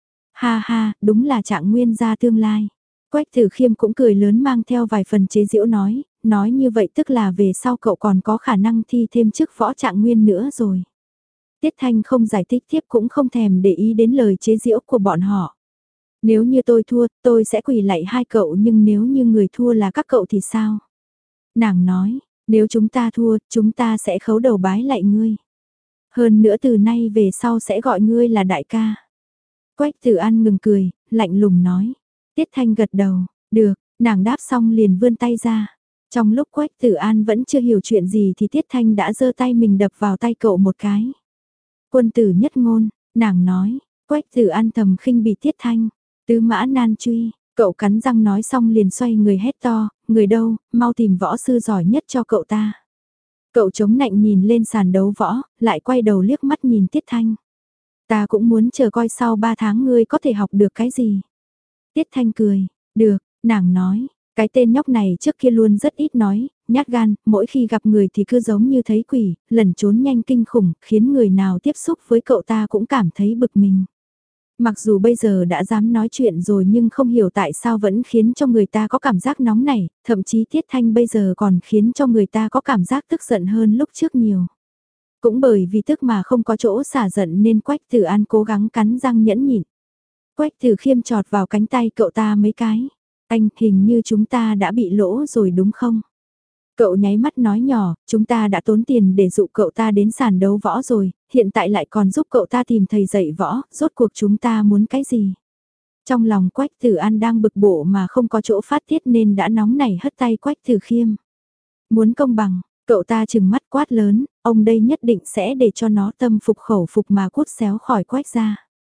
Ha ha, đúng là Trạng Nguyên gia tương lai. Quách Tử Khiêm cũng cười lớn mang theo vài phần chế giễu nói, nói như vậy tức là về sau cậu còn có khả năng thi thêm chức võ Trạng Nguyên nữa rồi. Tiết Thanh không giải thích tiếp cũng không thèm để ý đến lời chế giễu của bọn họ. Nếu như tôi thua, tôi sẽ quỳ lạy hai cậu nhưng nếu như người thua là các cậu thì sao? Nàng nói, nếu chúng ta thua, chúng ta sẽ khấu đầu bái lạy ngươi. Hơn nữa từ nay về sau sẽ gọi ngươi là đại ca. Quách Tử An ngừng cười, lạnh lùng nói. Tiết Thanh gật đầu, được, nàng đáp xong liền vươn tay ra. Trong lúc Quách Tử An vẫn chưa hiểu chuyện gì thì Tiết Thanh đã giơ tay mình đập vào tay cậu một cái. Quân tử nhất ngôn, nàng nói, Quách Tử An thầm khinh bỉ Tiết Thanh. Tứ mã nan truy, cậu cắn răng nói xong liền xoay người hét to, người đâu, mau tìm võ sư giỏi nhất cho cậu ta. Cậu chống nạnh nhìn lên sàn đấu võ, lại quay đầu liếc mắt nhìn Tiết Thanh. Ta cũng muốn chờ coi sau ba tháng ngươi có thể học được cái gì. Tiết Thanh cười, được, nàng nói, cái tên nhóc này trước kia luôn rất ít nói, nhát gan, mỗi khi gặp người thì cứ giống như thấy quỷ, lẩn trốn nhanh kinh khủng, khiến người nào tiếp xúc với cậu ta cũng cảm thấy bực mình. Mặc dù bây giờ đã dám nói chuyện rồi nhưng không hiểu tại sao vẫn khiến cho người ta có cảm giác nóng nảy, thậm chí Tiết Thanh bây giờ còn khiến cho người ta có cảm giác tức giận hơn lúc trước nhiều. Cũng bởi vì tức mà không có chỗ xả giận nên Quách Tử An cố gắng cắn răng nhẫn nhịn. Quách Tử Khiêm chọt vào cánh tay cậu ta mấy cái. Anh, hình như chúng ta đã bị lỗ rồi đúng không? Cậu nháy mắt nói nhỏ, chúng ta đã tốn tiền để dụ cậu ta đến sàn đấu võ rồi, hiện tại lại còn giúp cậu ta tìm thầy dạy võ, rốt cuộc chúng ta muốn cái gì? Trong lòng Quách Tử An đang bực bội mà không có chỗ phát tiết nên đã nóng nảy hất tay Quách Tử Khiêm. Muốn công bằng, cậu ta trừng mắt quát lớn, ông đây nhất định sẽ để cho nó tâm phục khẩu phục mà cút xéo khỏi Quách ra.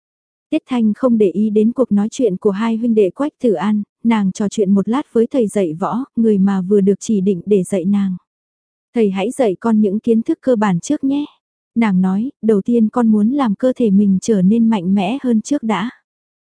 Tiết Thanh không để ý đến cuộc nói chuyện của hai huynh đệ Quách Tử An, nàng trò chuyện một lát với thầy dạy võ, người mà vừa được chỉ định để dạy nàng. Thầy hãy dạy con những kiến thức cơ bản trước nhé. Nàng nói, đầu tiên con muốn làm cơ thể mình trở nên mạnh mẽ hơn trước đã.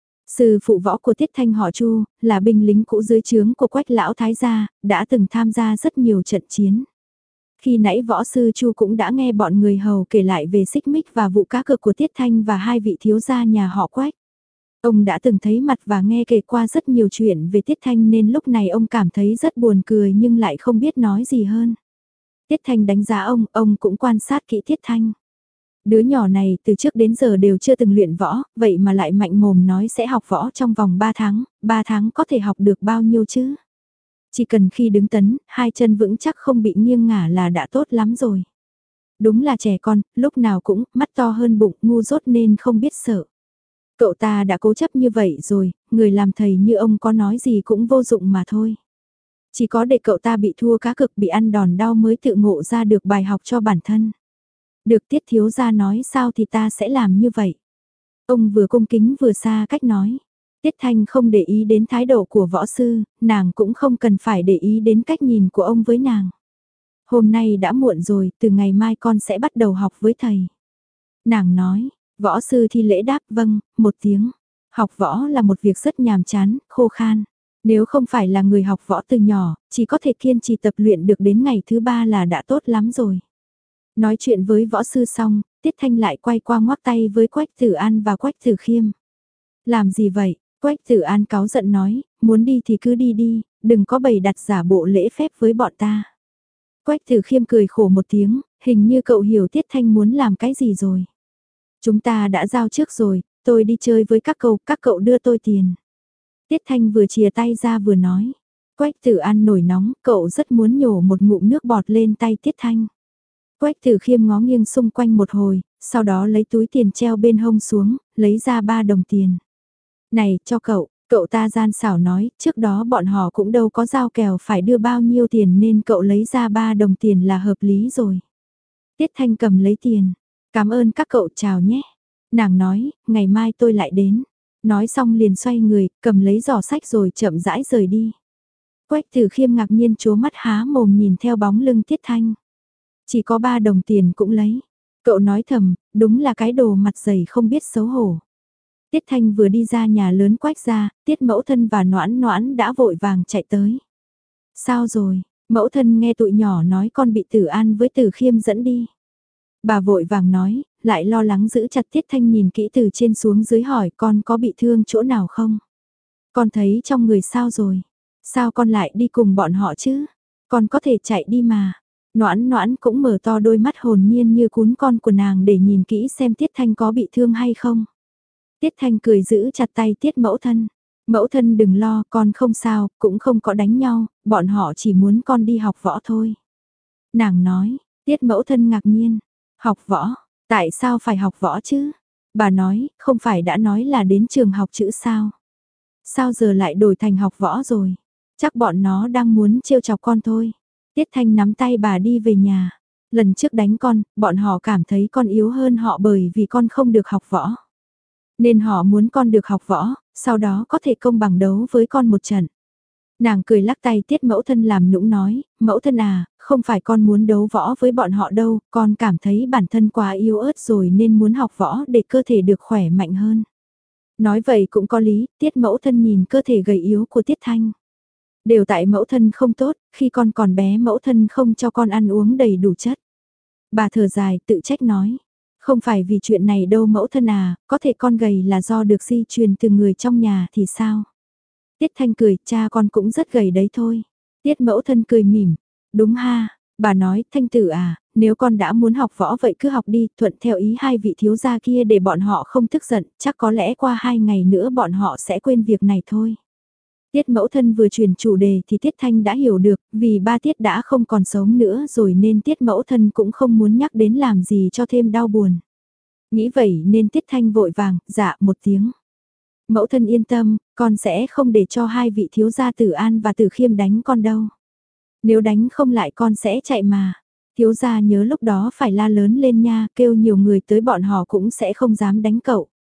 Sư phụ võ của Tiết Thanh họ Chu, là binh lính cũ dưới trướng của Quách lão thái gia, đã từng tham gia rất nhiều trận chiến. Khi nãy võ sư Chu cũng đã nghe bọn người hầu kể lại về xích mích và vụ cá cược của Tiết Thanh và hai vị thiếu gia nhà họ Quách. Ông đã từng thấy mặt và nghe kể qua rất nhiều chuyện về Tiết Thanh nên lúc này ông cảm thấy rất buồn cười nhưng lại không biết nói gì hơn. Tiết Thanh đánh giá ông, ông cũng quan sát kỹ Tiết Thanh. Đứa nhỏ này từ trước đến giờ đều chưa từng luyện võ, vậy mà lại mạnh mồm nói sẽ học võ trong vòng ba tháng, ba tháng có thể học được bao nhiêu chứ? Chỉ cần khi đứng tấn, hai chân vững chắc không bị nghiêng ngả là đã tốt lắm rồi. Đúng là trẻ con, lúc nào cũng mắt to hơn bụng, ngu dốt nên không biết sợ. Cậu ta đã cố chấp như vậy rồi, người làm thầy như ông có nói gì cũng vô dụng mà thôi. Chỉ có để cậu ta bị thua cá cực bị ăn đòn đau mới tự ngộ ra được bài học cho bản thân. Được Tiết thiếu gia nói sao thì ta sẽ làm như vậy. Ông vừa cung kính vừa xa cách nói. Tiết Thanh không để ý đến thái độ của võ sư, nàng cũng không cần phải để ý đến cách nhìn của ông với nàng. Hôm nay đã muộn rồi, từ ngày mai con sẽ bắt đầu học với thầy. Nàng nói, võ sư thi lễ đáp vâng, một tiếng. Học võ là một việc rất nhàm chán, khô khan. Nếu không phải là người học võ từ nhỏ, chỉ có thể kiên trì tập luyện được đến ngày thứ ba là đã tốt lắm rồi. Nói chuyện với võ sư xong, Tiết Thanh lại quay qua ngoắc tay với Quách Tử An và Quách Tử Khiêm. Làm gì vậy? Quách Tử An cáu giận nói, muốn đi thì cứ đi đi, đừng có bày đặt giả bộ lễ phép với bọn ta. Quách Tử Khiêm cười khổ một tiếng, hình như cậu hiểu Tiết Thanh muốn làm cái gì rồi. Chúng ta đã giao trước rồi, tôi đi chơi với các cậu, các cậu đưa tôi tiền. Tiết Thanh vừa chìa tay ra vừa nói. Quách Tử An nổi nóng, cậu rất muốn nhổ một ngụm nước bọt lên tay Tiết Thanh. Quách Tử Khiêm ngó nghiêng xung quanh một hồi, sau đó lấy túi tiền treo bên hông xuống, lấy ra ba đồng tiền. Này, cho cậu, cậu ta gian xảo nói, trước đó bọn họ cũng đâu có giao kèo phải đưa bao nhiêu tiền nên cậu lấy ra ba đồng tiền là hợp lý rồi. Tiết Thanh cầm lấy tiền, cảm ơn các cậu chào nhé. Nàng nói, ngày mai tôi lại đến. Nói xong liền xoay người, cầm lấy giỏ sách rồi chậm rãi rời đi. Quách Tử Khiêm ngạc nhiên trố mắt há mồm nhìn theo bóng lưng Tiết Thanh. Chỉ có ba đồng tiền cũng lấy. Cậu nói thầm, đúng là cái đồ mặt dày không biết xấu hổ. Tiết Thanh vừa đi ra nhà lớn Quách ra, Tiết mẫu thân và Noãn Noãn đã vội vàng chạy tới. Sao rồi, mẫu thân nghe tụi nhỏ nói con bị Tử An với Tử Khiêm dẫn đi. Bà vội vàng nói, lại lo lắng giữ chặt Tiết Thanh nhìn kỹ từ trên xuống dưới hỏi con có bị thương chỗ nào không? Con thấy trong người sao rồi? Sao con lại đi cùng bọn họ chứ? Con có thể chạy đi mà. Noãn Noãn cũng mở to đôi mắt hồn nhiên như cún con của nàng để nhìn kỹ xem Tiết Thanh có bị thương hay không. Tiết Thanh cười giữ chặt tay Tiết mẫu thân. Mẫu thân đừng lo, con không sao, cũng không có đánh nhau, bọn họ chỉ muốn con đi học võ thôi. Nàng nói, Tiết mẫu thân ngạc nhiên, học võ, tại sao phải học võ chứ? Bà nói, không phải đã nói là đến trường học chữ sao? Sao giờ lại đổi thành học võ rồi? Chắc bọn nó đang muốn trêu chọc con thôi. Tiết Thanh nắm tay bà đi về nhà. Lần trước đánh con, bọn họ cảm thấy con yếu hơn họ bởi vì con không được học võ. Nên họ muốn con được học võ, sau đó có thể công bằng đấu với con một trận. Nàng cười lắc tay Tiết mẫu thân làm nũng nói, mẫu thân à, không phải con muốn đấu võ với bọn họ đâu, con cảm thấy bản thân quá yếu ớt rồi nên muốn học võ để cơ thể được khỏe mạnh hơn. Nói vậy cũng có lý, Tiết mẫu thân nhìn cơ thể gầy yếu của Tiết Thanh. Đều tại mẫu thân không tốt, khi con còn bé mẫu thân không cho con ăn uống đầy đủ chất. Bà thở dài tự trách nói, không phải vì chuyện này đâu mẫu thân à, có thể con gầy là do được di truyền từ người trong nhà thì sao? Tiết Thanh cười, cha con cũng rất gầy đấy thôi. Tiết mẫu thân cười mỉm, đúng ha, bà nói, Thanh tử à, nếu con đã muốn học võ vậy cứ học đi, thuận theo ý hai vị thiếu gia kia để bọn họ không tức giận, chắc có lẽ qua hai ngày nữa bọn họ sẽ quên việc này thôi. Tiết mẫu thân vừa chuyển chủ đề thì Tiết Thanh đã hiểu được, vì ba Tiết đã không còn sống nữa rồi nên Tiết mẫu thân cũng không muốn nhắc đến làm gì cho thêm đau buồn. Nghĩ vậy nên Tiết Thanh vội vàng, dạ một tiếng. Mẫu thân yên tâm, con sẽ không để cho hai vị thiếu gia Tử An và Tử Khiêm đánh con đâu. Nếu đánh không lại con sẽ chạy mà. Thiếu gia nhớ lúc đó phải la lớn lên nha, kêu nhiều người tới bọn họ cũng sẽ không dám đánh cậu.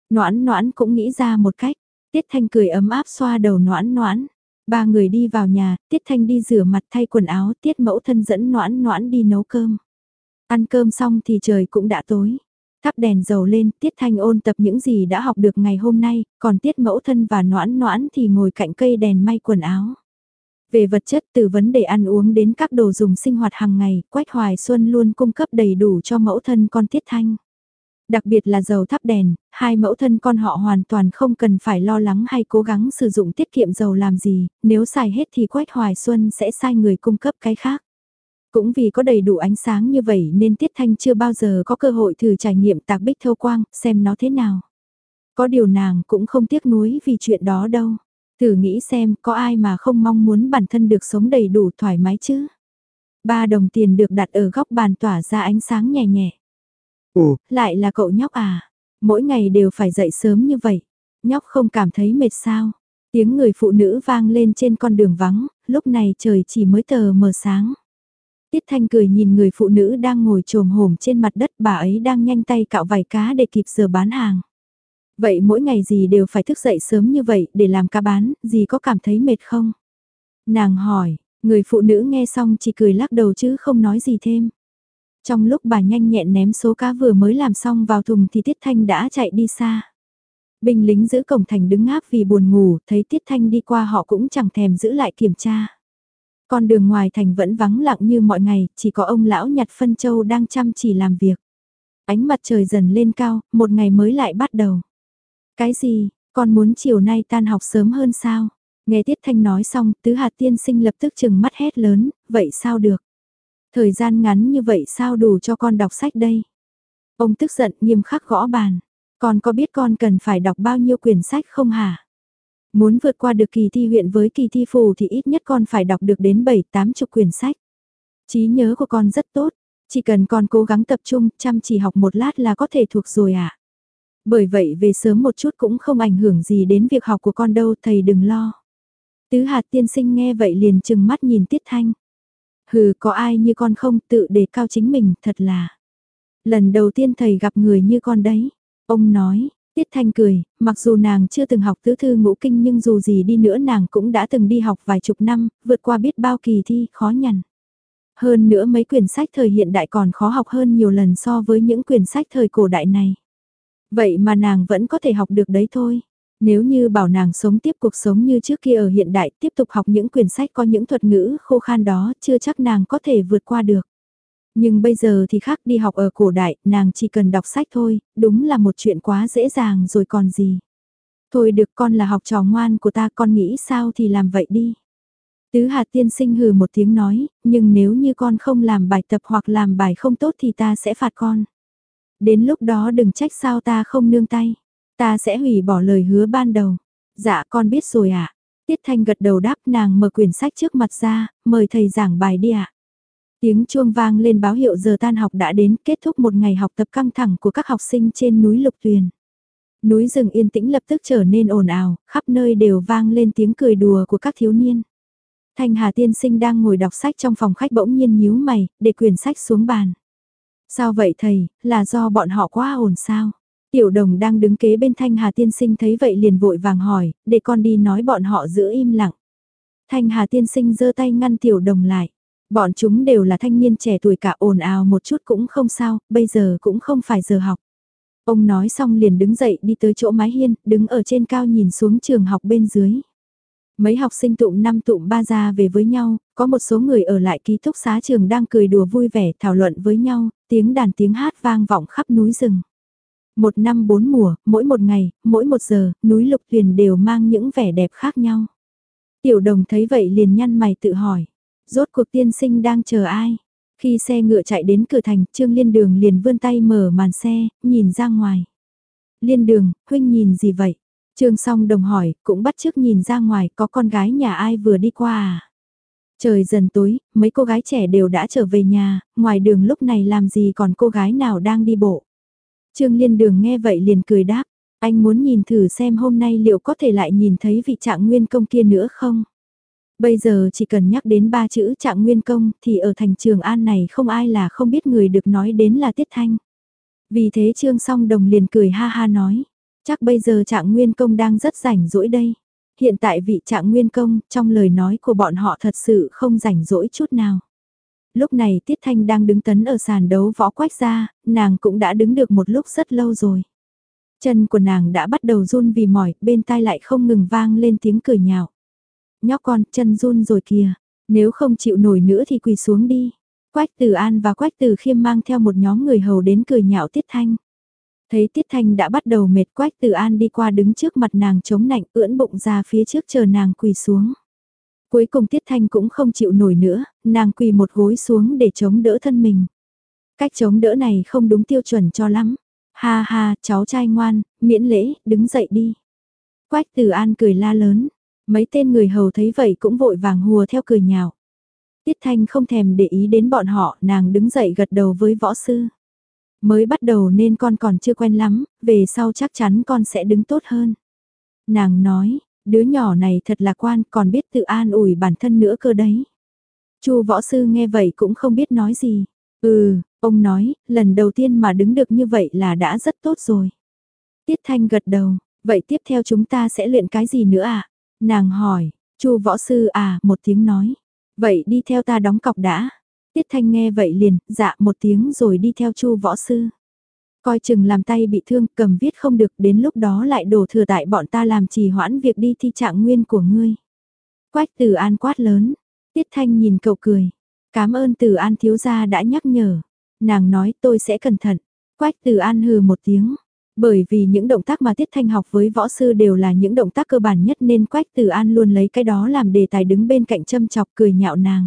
Noãn noãn cũng nghĩ ra một cách. Tiết Thanh cười ấm áp xoa đầu noãn noãn. Ba người đi vào nhà, Tiết Thanh đi rửa mặt thay quần áo, Tiết mẫu thân dẫn noãn noãn đi nấu cơm. Ăn cơm xong thì trời cũng đã tối. Thắp đèn dầu lên, Tiết Thanh ôn tập những gì đã học được ngày hôm nay, còn Tiết mẫu thân và noãn noãn thì ngồi cạnh cây đèn may quần áo. Về vật chất từ vấn đề ăn uống đến các đồ dùng sinh hoạt hàng ngày, Quách Hoài Xuân luôn cung cấp đầy đủ cho mẫu thân con Tiết Thanh. Đặc biệt là dầu thắp đèn, hai mẫu thân con họ hoàn toàn không cần phải lo lắng hay cố gắng sử dụng tiết kiệm dầu làm gì, nếu xài hết thì Quách Hoài Xuân sẽ sai người cung cấp cái khác. Cũng vì có đầy đủ ánh sáng như vậy nên Tiết Thanh chưa bao giờ có cơ hội thử trải nghiệm tạc bích thâu quang, xem nó thế nào. Có điều nàng cũng không tiếc nuối vì chuyện đó đâu. Thử nghĩ xem có ai mà không mong muốn bản thân được sống đầy đủ thoải mái chứ. Ba đồng tiền được đặt ở góc bàn tỏa ra ánh sáng nhẹ nhẹ. Ồ, lại là cậu nhóc à? Mỗi ngày đều phải dậy sớm như vậy. Nhóc không cảm thấy mệt sao? Tiếng người phụ nữ vang lên trên con đường vắng, lúc này trời chỉ mới tờ mờ sáng. Tiết Thanh cười nhìn người phụ nữ đang ngồi trồm hổm trên mặt đất, bà ấy đang nhanh tay cạo vảy cá để kịp giờ bán hàng. Vậy mỗi ngày dì đều phải thức dậy sớm như vậy để làm cá bán, dì có cảm thấy mệt không? Nàng hỏi, người phụ nữ nghe xong chỉ cười lắc đầu chứ không nói gì thêm. Trong lúc bà nhanh nhẹn ném số cá vừa mới làm xong vào thùng thì Tiết Thanh đã chạy đi xa. Binh lính giữ cổng thành đứng ngáp vì buồn ngủ, thấy Tiết Thanh đi qua họ cũng chẳng thèm giữ lại kiểm tra. Con đường ngoài thành vẫn vắng lặng như mọi ngày, chỉ có ông lão nhặt phân châu đang chăm chỉ làm việc. Ánh mặt trời dần lên cao, một ngày mới lại bắt đầu. Cái gì, con muốn chiều nay tan học sớm hơn sao? Nghe Tiết Thanh nói xong, Tứ Hạt tiên sinh lập tức chừng mắt hét lớn, vậy sao được? Thời gian ngắn như vậy sao đủ cho con đọc sách đây? Ông tức giận nghiêm khắc gõ bàn. Con có biết con cần phải đọc bao nhiêu quyển sách không hả? Muốn vượt qua được kỳ thi huyện với kỳ thi phủ thì ít nhất con phải đọc được đến bảy tám chục quyển sách. Trí nhớ của con rất tốt, chỉ cần con cố gắng tập trung, chăm chỉ học một lát là có thể thuộc rồi ạ. À? Bởi vậy về sớm một chút cũng không ảnh hưởng gì đến việc học của con đâu, thầy đừng lo. Tứ Hạt tiên sinh nghe vậy liền trừng mắt nhìn Tiết Thanh. Hừ, có ai như con không, tự đề cao chính mình, thật là. Lần đầu tiên thầy gặp người như con đấy. Ông nói, Tiết Thanh cười, mặc dù nàng chưa từng học tứ thư ngũ kinh nhưng dù gì đi nữa nàng cũng đã từng đi học vài chục năm, vượt qua biết bao kỳ thi, khó nhằn. Hơn nữa mấy quyển sách thời hiện đại còn khó học hơn nhiều lần so với những quyển sách thời cổ đại này. Vậy mà nàng vẫn có thể học được đấy thôi. Nếu như bảo nàng sống tiếp cuộc sống như trước kia ở hiện đại, tiếp tục học những quyển sách có những thuật ngữ khô khan đó, chưa chắc nàng có thể vượt qua được. Nhưng bây giờ thì khác, đi học ở cổ đại, nàng chỉ cần đọc sách thôi, đúng là một chuyện quá dễ dàng rồi còn gì. Thôi được, con là học trò ngoan của ta, con nghĩ sao thì làm vậy đi. Tứ Hạt tiên sinh hừ một tiếng nói, nhưng nếu như con không làm bài tập hoặc làm bài không tốt thì ta sẽ phạt con. Đến lúc đó đừng trách sao ta không nương tay. Ta sẽ hủy bỏ lời hứa ban đầu. Dạ con biết rồi ạ. À? Tiết Thanh gật đầu đáp, nàng mở quyển sách trước mặt ra, mời thầy giảng bài đi ạ. À? Tiếng chuông vang lên báo hiệu giờ tan học đã đến, kết thúc một ngày học tập căng thẳng của các học sinh trên núi Lục Tuyền. Núi rừng yên tĩnh lập tức trở nên ồn ào, khắp nơi đều vang lên tiếng cười đùa của các thiếu niên. Thanh Hà tiên sinh đang ngồi đọc sách trong phòng khách bỗng nhiên nhíu mày, để quyển sách xuống bàn. Sao vậy thầy, là do bọn họ quá ồn sao? Tiểu Đồng đang đứng kế bên Thanh Hà tiên sinh thấy vậy liền vội vàng hỏi, để con đi nói bọn họ giữ im lặng. Thanh Hà tiên sinh giơ tay ngăn Tiểu Đồng lại. Bọn chúng đều là thanh niên trẻ tuổi cả, ồn ào một chút cũng không sao, bây giờ cũng không phải giờ học. Ông nói xong liền đứng dậy đi tới chỗ mái hiên, đứng ở trên cao nhìn xuống trường học bên dưới. Mấy học sinh tụm năm tụm ba ra về với nhau, có một số người ở lại ký túc xá trường đang cười đùa vui vẻ thảo luận với nhau, tiếng đàn tiếng hát vang vọng khắp núi rừng. Một năm bốn mùa, mỗi một ngày, mỗi một giờ, núi Lục Tuyền đều mang những vẻ đẹp khác nhau. Tiểu Đồng thấy vậy liền nhăn mày tự hỏi, rốt cuộc tiên sinh đang chờ ai? Khi xe ngựa chạy đến cửa thành, Trương Liên Đường liền vươn tay mở màn xe, nhìn ra ngoài. Liên Đường, huynh nhìn gì vậy? Trương Song Đồng hỏi, cũng bắt chước nhìn ra ngoài, có con gái nhà ai vừa đi qua à? Trời dần tối, mấy cô gái trẻ đều đã trở về nhà, ngoài đường lúc này làm gì còn cô gái nào đang đi bộ. Trương Liên Đường nghe vậy liền cười đáp, anh muốn nhìn thử xem hôm nay liệu có thể lại nhìn thấy vị Trạng Nguyên Công kia nữa không? Bây giờ chỉ cần nhắc đến ba chữ Trạng Nguyên Công thì ở thành Trường An này không ai là không biết người được nói đến là Tiết Thanh. Vì thế Trương Song Đồng liền cười ha ha nói, Chắc bây giờ Trạng Nguyên Công đang rất rảnh rỗi đây. Hiện tại vị Trạng Nguyên Công, trong lời nói của bọn họ thật sự không rảnh rỗi chút nào. Lúc này Tiết Thanh đang đứng tấn ở sàn đấu võ Quách gia, nàng cũng đã đứng được một lúc rất lâu rồi. Chân của nàng đã bắt đầu run vì mỏi, bên tai lại không ngừng vang lên tiếng cười nhạo. Nhóc con, chân run rồi kìa, nếu không chịu nổi nữa thì quỳ xuống đi. Quách Tử An và Quách Tử Khiêm mang theo một nhóm người hầu đến cười nhạo Tiết Thanh. Thấy Tiết Thanh đã bắt đầu mệt, Quách Tử An đi qua đứng trước mặt nàng chống nạnh, ưỡn bụng ra phía trước chờ nàng quỳ xuống. Cuối cùng Tiết Thanh cũng không chịu nổi nữa, nàng quỳ một gối xuống để chống đỡ thân mình. Cách chống đỡ này không đúng tiêu chuẩn cho lắm. Ha ha, cháu trai ngoan, miễn lễ, đứng dậy đi. Quách Tử An cười la lớn, mấy tên người hầu thấy vậy cũng vội vàng hùa theo cười nhạo. Tiết Thanh không thèm để ý đến bọn họ, nàng đứng dậy gật đầu với võ sư. Mới bắt đầu nên con còn chưa quen lắm, về sau chắc chắn con sẽ đứng tốt hơn. Nàng nói, đứa nhỏ này thật lạc quan, còn biết tự an ủi bản thân nữa cơ đấy. Chu võ sư nghe vậy cũng không biết nói gì. Ừ, ông nói, lần đầu tiên mà đứng được như vậy là đã rất tốt rồi. Tiết Thanh gật đầu, vậy tiếp theo chúng ta sẽ luyện cái gì nữa à? Nàng hỏi, Chu võ sư à, một tiếng nói. Vậy đi theo ta đóng cọc đã. Tiết Thanh nghe vậy liền, dạ một tiếng rồi đi theo Chu võ sư. Coi chừng làm tay bị thương, cầm viết không được, đến lúc đó lại đổ thừa tại bọn ta làm trì hoãn việc đi thi trạng nguyên của ngươi. Quách Tử An quát lớn, Tiết Thanh nhìn cậu cười. Cảm ơn Tử An thiếu gia đã nhắc nhở. Nàng nói tôi sẽ cẩn thận. Quách Tử An hừ một tiếng. Bởi vì những động tác mà Tiết Thanh học với võ sư đều là những động tác cơ bản nhất nên Quách Tử An luôn lấy cái đó làm đề tài đứng bên cạnh châm chọc cười nhạo nàng.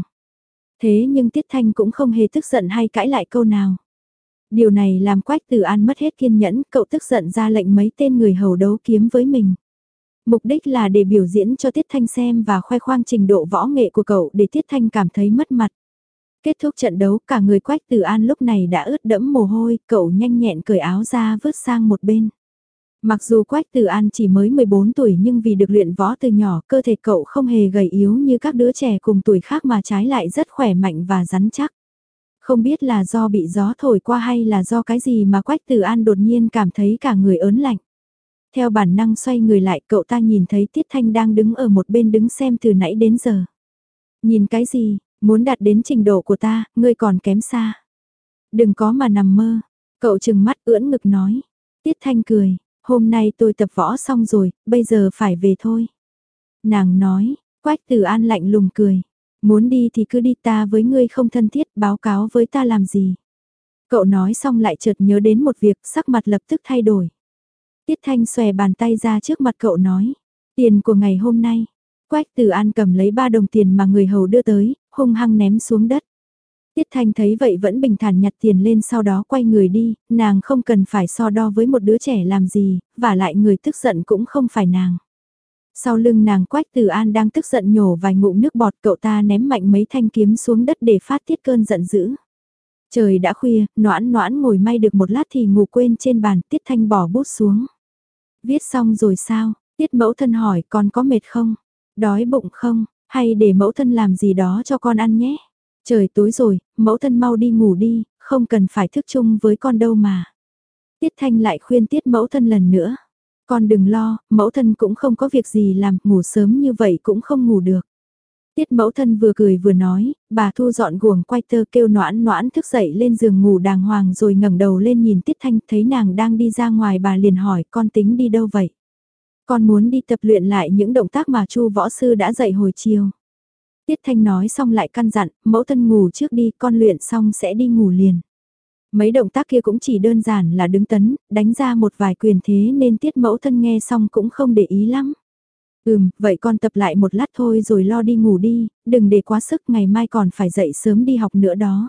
Thế nhưng Tiết Thanh cũng không hề tức giận hay cãi lại câu nào. Điều này làm Quách Tử An mất hết kiên nhẫn, cậu tức giận ra lệnh mấy tên người hầu đấu kiếm với mình. Mục đích là để biểu diễn cho Tiết Thanh xem và khoe khoang trình độ võ nghệ của cậu để Tiết Thanh cảm thấy mất mặt. Kết thúc trận đấu, cả người Quách Tử An lúc này đã ướt đẫm mồ hôi, cậu nhanh nhẹn cởi áo ra vứt sang một bên. Mặc dù Quách Tử An chỉ mới mười bốn tuổi nhưng vì được luyện võ từ nhỏ, cơ thể cậu không hề gầy yếu như các đứa trẻ cùng tuổi khác mà trái lại rất khỏe mạnh và rắn chắc. Không biết là do bị gió thổi qua hay là do cái gì mà Quách Tử An đột nhiên cảm thấy cả người ớn lạnh. Theo bản năng xoay người lại, cậu ta nhìn thấy Tiết Thanh đang đứng ở một bên đứng xem từ nãy đến giờ. Nhìn cái gì, muốn đạt đến trình độ của ta, ngươi còn kém xa. Đừng có mà nằm mơ, cậu trừng mắt ưỡn ngực nói. Tiết Thanh cười, hôm nay tôi tập võ xong rồi, bây giờ phải về thôi. Nàng nói, Quách Tử An lạnh lùng cười. Muốn đi thì cứ đi, ta với ngươi không thân thiết, báo cáo với ta làm gì. Cậu nói xong lại chợt nhớ đến một việc, sắc mặt lập tức thay đổi. Tiết Thanh xòe bàn tay ra trước mặt cậu nói, tiền của ngày hôm nay. Quách Tử An cầm lấy ba đồng tiền mà người hầu đưa tới, hung hăng ném xuống đất. Tiết Thanh thấy vậy vẫn bình thản nhặt tiền lên, sau đó quay người đi, nàng không cần phải so đo với một đứa trẻ làm gì, và lại người tức giận cũng không phải nàng. Sau lưng nàng Quách Tử An đang tức giận nhổ vài ngụm nước bọt, cậu ta ném mạnh mấy thanh kiếm xuống đất để phát tiết cơn giận dữ. Trời đã khuya, Noãn Noãn ngồi may được một lát thì ngủ quên trên bàn, Tiết Thanh bỏ bút xuống. Viết xong rồi sao? Tiết mẫu thân hỏi, con có mệt không? Đói bụng không? Hay để mẫu thân làm gì đó cho con ăn nhé? Trời tối rồi, mẫu thân mau đi ngủ đi, không cần phải thức chung với con đâu mà. Tiết Thanh lại khuyên Tiết mẫu thân lần nữa. Con đừng lo, mẫu thân cũng không có việc gì làm, ngủ sớm như vậy cũng không ngủ được. Tiết mẫu thân vừa cười vừa nói, bà thu dọn guồng quay tơ kêu Noãn Noãn thức dậy lên giường ngủ đàng hoàng rồi ngẩng đầu lên nhìn Tiết Thanh, thấy nàng đang đi ra ngoài bà liền hỏi, con tính đi đâu vậy? Con muốn đi tập luyện lại những động tác mà Chu võ sư đã dạy hồi chiều. Tiết Thanh nói xong lại căn dặn, mẫu thân ngủ trước đi, con luyện xong sẽ đi ngủ liền. Mấy động tác kia cũng chỉ đơn giản là đứng tấn, đánh ra một vài quyền thế nên Tiết mẫu thân nghe xong cũng không để ý lắm. Ừm, vậy con tập lại một lát thôi rồi lo đi ngủ đi, đừng để quá sức, ngày mai còn phải dậy sớm đi học nữa đó.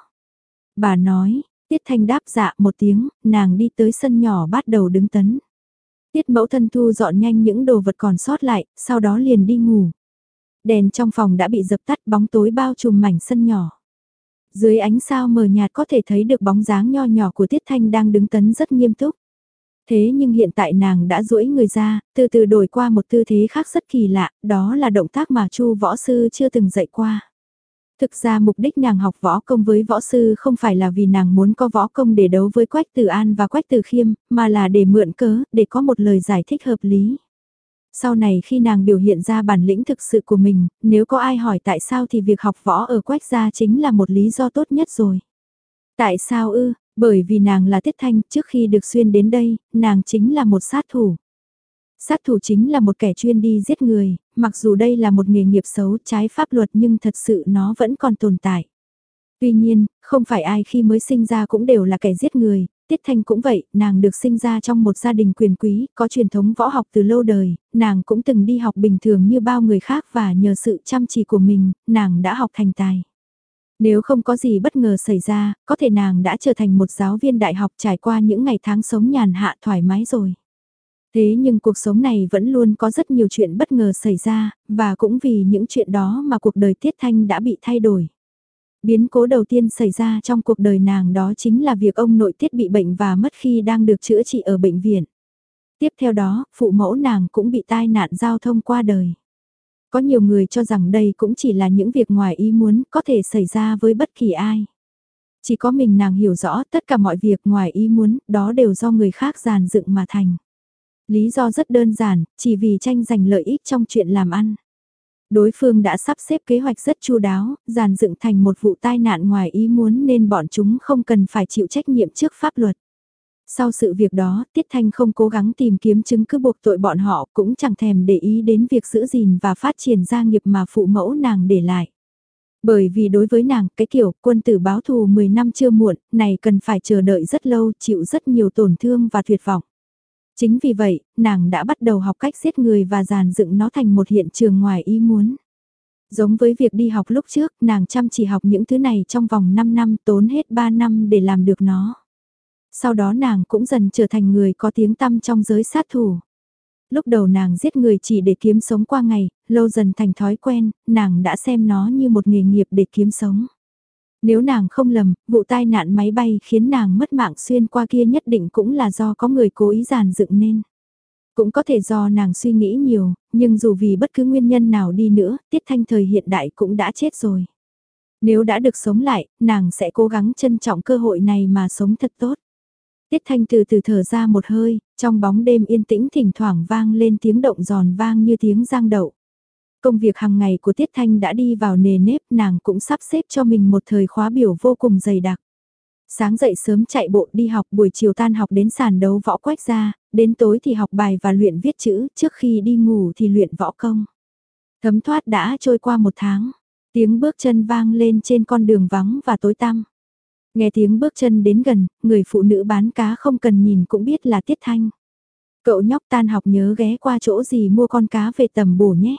Bà nói, Tiết Thanh đáp dạ một tiếng, nàng đi tới sân nhỏ bắt đầu đứng tấn. Tiết mẫu thân thu dọn nhanh những đồ vật còn sót lại, sau đó liền đi ngủ. Đèn trong phòng đã bị dập tắt, bóng tối bao trùm mảnh sân nhỏ. Dưới ánh sao mờ nhạt có thể thấy được bóng dáng nho nhỏ của Tiết Thanh đang đứng tấn rất nghiêm túc. Thế nhưng hiện tại nàng đã duỗi người ra, từ từ đổi qua một tư thế khác rất kỳ lạ, đó là động tác mà Chu võ sư chưa từng dạy qua. Thực ra mục đích nàng học võ công với võ sư không phải là vì nàng muốn có võ công để đấu với Quách Tử An và Quách Tử Khiêm, mà là để mượn cớ, để có một lời giải thích hợp lý. Sau này khi nàng biểu hiện ra bản lĩnh thực sự của mình, nếu có ai hỏi tại sao thì việc học võ ở Quách gia chính là một lý do tốt nhất rồi. Tại sao ư? Bởi vì nàng là Tiết Thanh, trước khi được xuyên đến đây, nàng chính là một sát thủ. Sát thủ chính là một kẻ chuyên đi giết người, mặc dù đây là một nghề nghiệp xấu trái pháp luật nhưng thật sự nó vẫn còn tồn tại. Tuy nhiên, không phải ai khi mới sinh ra cũng đều là kẻ giết người, Tiết Thanh cũng vậy, nàng được sinh ra trong một gia đình quyền quý, có truyền thống võ học từ lâu đời, nàng cũng từng đi học bình thường như bao người khác và nhờ sự chăm chỉ của mình, nàng đã học thành tài. Nếu không có gì bất ngờ xảy ra, có thể nàng đã trở thành một giáo viên đại học trải qua những ngày tháng sống nhàn hạ thoải mái rồi. Thế nhưng cuộc sống này vẫn luôn có rất nhiều chuyện bất ngờ xảy ra, và cũng vì những chuyện đó mà cuộc đời Tiết Thanh đã bị thay đổi. Biến cố đầu tiên xảy ra trong cuộc đời nàng đó chính là việc ông nội Tiết bị bệnh và mất khi đang được chữa trị ở bệnh viện. Tiếp theo đó, phụ mẫu nàng cũng bị tai nạn giao thông qua đời. Có nhiều người cho rằng đây cũng chỉ là những việc ngoài ý muốn có thể xảy ra với bất kỳ ai. Chỉ có mình nàng hiểu rõ tất cả mọi việc ngoài ý muốn, đó đều do người khác dàn dựng mà thành. Lý do rất đơn giản, chỉ vì tranh giành lợi ích trong chuyện làm ăn. Đối phương đã sắp xếp kế hoạch rất chu đáo, dàn dựng thành một vụ tai nạn ngoài ý muốn nên bọn chúng không cần phải chịu trách nhiệm trước pháp luật. Sau sự việc đó, Tiết Thanh không cố gắng tìm kiếm chứng cứ buộc tội bọn họ, cũng chẳng thèm để ý đến việc giữ gìn và phát triển gia nghiệp mà phụ mẫu nàng để lại. Bởi vì đối với nàng, cái kiểu quân tử báo thù mười năm chưa muộn, này cần phải chờ đợi rất lâu, chịu rất nhiều tổn thương và tuyệt vọng. Chính vì vậy, nàng đã bắt đầu học cách giết người và dàn dựng nó thành một hiện trường ngoài ý muốn. Giống với việc đi học lúc trước, nàng chăm chỉ học những thứ này trong vòng năm năm, tốn hết ba năm để làm được nó. Sau đó nàng cũng dần trở thành người có tiếng tăm trong giới sát thủ. Lúc đầu nàng giết người chỉ để kiếm sống qua ngày, lâu dần thành thói quen, nàng đã xem nó như một nghề nghiệp để kiếm sống. Nếu nàng không lầm, vụ tai nạn máy bay khiến nàng mất mạng xuyên qua kia nhất định cũng là do có người cố ý dàn dựng nên. Cũng có thể do nàng suy nghĩ nhiều, nhưng dù vì bất cứ nguyên nhân nào đi nữa, Tiết Thanh thời hiện đại cũng đã chết rồi. Nếu đã được sống lại, nàng sẽ cố gắng trân trọng cơ hội này mà sống thật tốt. Tiết Thanh từ từ thở ra một hơi, trong bóng đêm yên tĩnh thỉnh thoảng vang lên tiếng động giòn vang như tiếng giang đậu. Công việc hàng ngày của Tiết Thanh đã đi vào nề nếp, nàng cũng sắp xếp cho mình một thời khóa biểu vô cùng dày đặc. Sáng dậy sớm chạy bộ đi học, buổi chiều tan học đến sàn đấu võ Quách gia, đến tối thì học bài và luyện viết chữ, trước khi đi ngủ thì luyện võ công. Thấm thoát đã trôi qua một tháng, tiếng bước chân vang lên trên con đường vắng và tối tăm. Nghe tiếng bước chân đến gần, người phụ nữ bán cá không cần nhìn cũng biết là Tiết Thanh. Cậu nhóc tan học nhớ ghé qua chỗ gì mua con cá về tầm bổ nhé.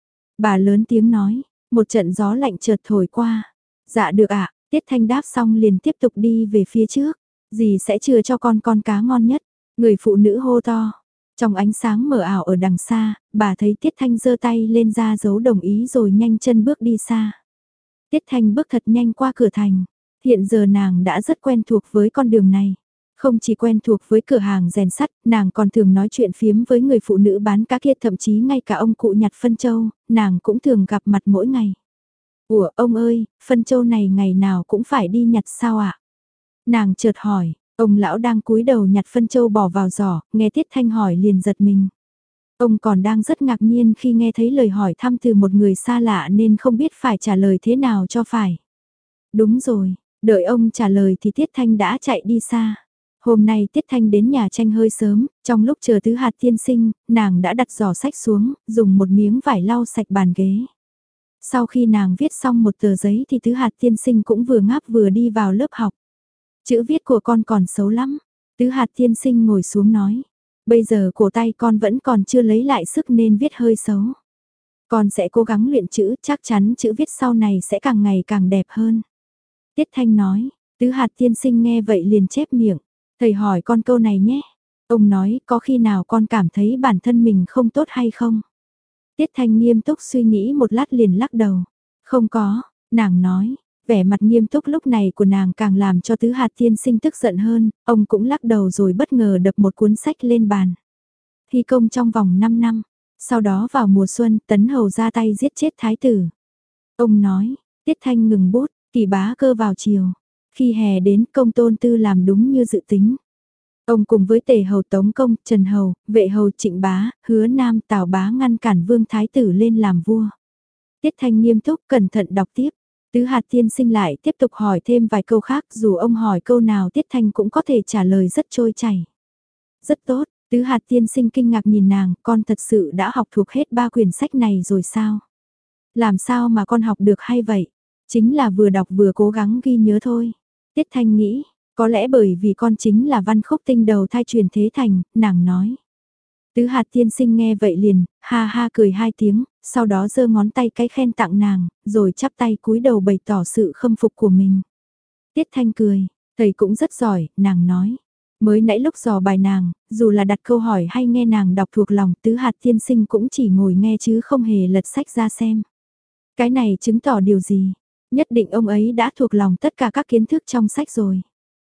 Bà lớn tiếng nói, một trận gió lạnh chợt thổi qua. Dạ được ạ, Tiết Thanh đáp xong liền tiếp tục đi về phía trước. Dì sẽ chừa cho con con cá ngon nhất. Người phụ nữ hô to. Trong ánh sáng mờ ảo ở đằng xa, bà thấy Tiết Thanh giơ tay lên ra dấu đồng ý rồi nhanh chân bước đi xa. Tiết Thanh bước thật nhanh qua cửa thành. Hiện giờ nàng đã rất quen thuộc với con đường này. Không chỉ quen thuộc với cửa hàng rèn sắt, nàng còn thường nói chuyện phiếm với người phụ nữ bán cá kia, thậm chí ngay cả ông cụ nhặt phân châu, nàng cũng thường gặp mặt mỗi ngày. Ủa ông ơi, phân châu này ngày nào cũng phải đi nhặt sao ạ? Nàng chợt hỏi, ông lão đang cúi đầu nhặt phân châu bỏ vào giỏ, nghe Tiết Thanh hỏi liền giật mình. Ông còn đang rất ngạc nhiên khi nghe thấy lời hỏi thăm từ một người xa lạ nên không biết phải trả lời thế nào cho phải. Đúng rồi, đợi ông trả lời thì Tiết Thanh đã chạy đi xa. Hôm nay Tiết Thanh đến nhà tranh hơi sớm, trong lúc chờ Tứ Hạt tiên sinh, nàng đã đặt giỏ sách xuống, dùng một miếng vải lau sạch bàn ghế. Sau khi nàng viết xong một tờ giấy thì Tứ Hạt tiên sinh cũng vừa ngáp vừa đi vào lớp học. Chữ viết của con còn xấu lắm. Tứ Hạt tiên sinh ngồi xuống nói. Bây giờ cổ tay con vẫn còn chưa lấy lại sức nên viết hơi xấu. Con sẽ cố gắng luyện chữ, chắc chắn chữ viết sau này sẽ càng ngày càng đẹp hơn. Tiết Thanh nói, Tứ Hạt tiên sinh nghe vậy liền chép miệng. Thầy hỏi con câu này nhé. Ông nói có khi nào con cảm thấy bản thân mình không tốt hay không? Tiết Thanh nghiêm túc suy nghĩ một lát liền lắc đầu. Không có, nàng nói. Vẻ mặt nghiêm túc lúc này của nàng càng làm cho Tứ Hạt tiên sinh tức giận hơn. Ông cũng lắc đầu rồi bất ngờ đập một cuốn sách lên bàn. Thi công trong vòng năm năm. Sau đó vào mùa xuân Tấn Hầu ra tay giết chết thái tử. Ông nói, Tiết Thanh ngừng bút, Kỳ Bá Cơ vào chiều. Khi hè đến, Công Tôn Tư làm đúng như dự tính. Ông cùng với Tề Hầu, Tống Công, Trần Hầu, Vệ Hầu, Trịnh Bá, Hứa Nam, Tào Bá ngăn cản Vương Thái Tử lên làm vua. Tiết Thanh nghiêm túc cẩn thận đọc tiếp. Tứ Hạt Tiên Sinh lại tiếp tục hỏi thêm vài câu khác, dù ông hỏi câu nào Tiết Thanh cũng có thể trả lời rất trôi chảy. Rất tốt, Tứ Hạt Tiên Sinh kinh ngạc nhìn nàng, con thật sự đã học thuộc hết ba quyển sách này rồi sao? Làm sao mà con học được hay vậy? Chính là vừa đọc vừa cố gắng ghi nhớ thôi. Tiết Thanh nghĩ, có lẽ bởi vì con chính là văn khúc tinh đầu thai truyền thế thành, nàng nói. Tứ Hạt Tiên Sinh nghe vậy liền, ha ha cười hai tiếng, sau đó giơ ngón tay cái khen tặng nàng, rồi chắp tay cúi đầu bày tỏ sự khâm phục của mình. Tiết Thanh cười, thầy cũng rất giỏi, nàng nói. Mới nãy lúc dò bài nàng, dù là đặt câu hỏi hay nghe nàng đọc thuộc lòng, Tứ Hạt Tiên Sinh cũng chỉ ngồi nghe chứ không hề lật sách ra xem. Cái này chứng tỏ điều gì? Nhất định ông ấy đã thuộc lòng tất cả các kiến thức trong sách rồi.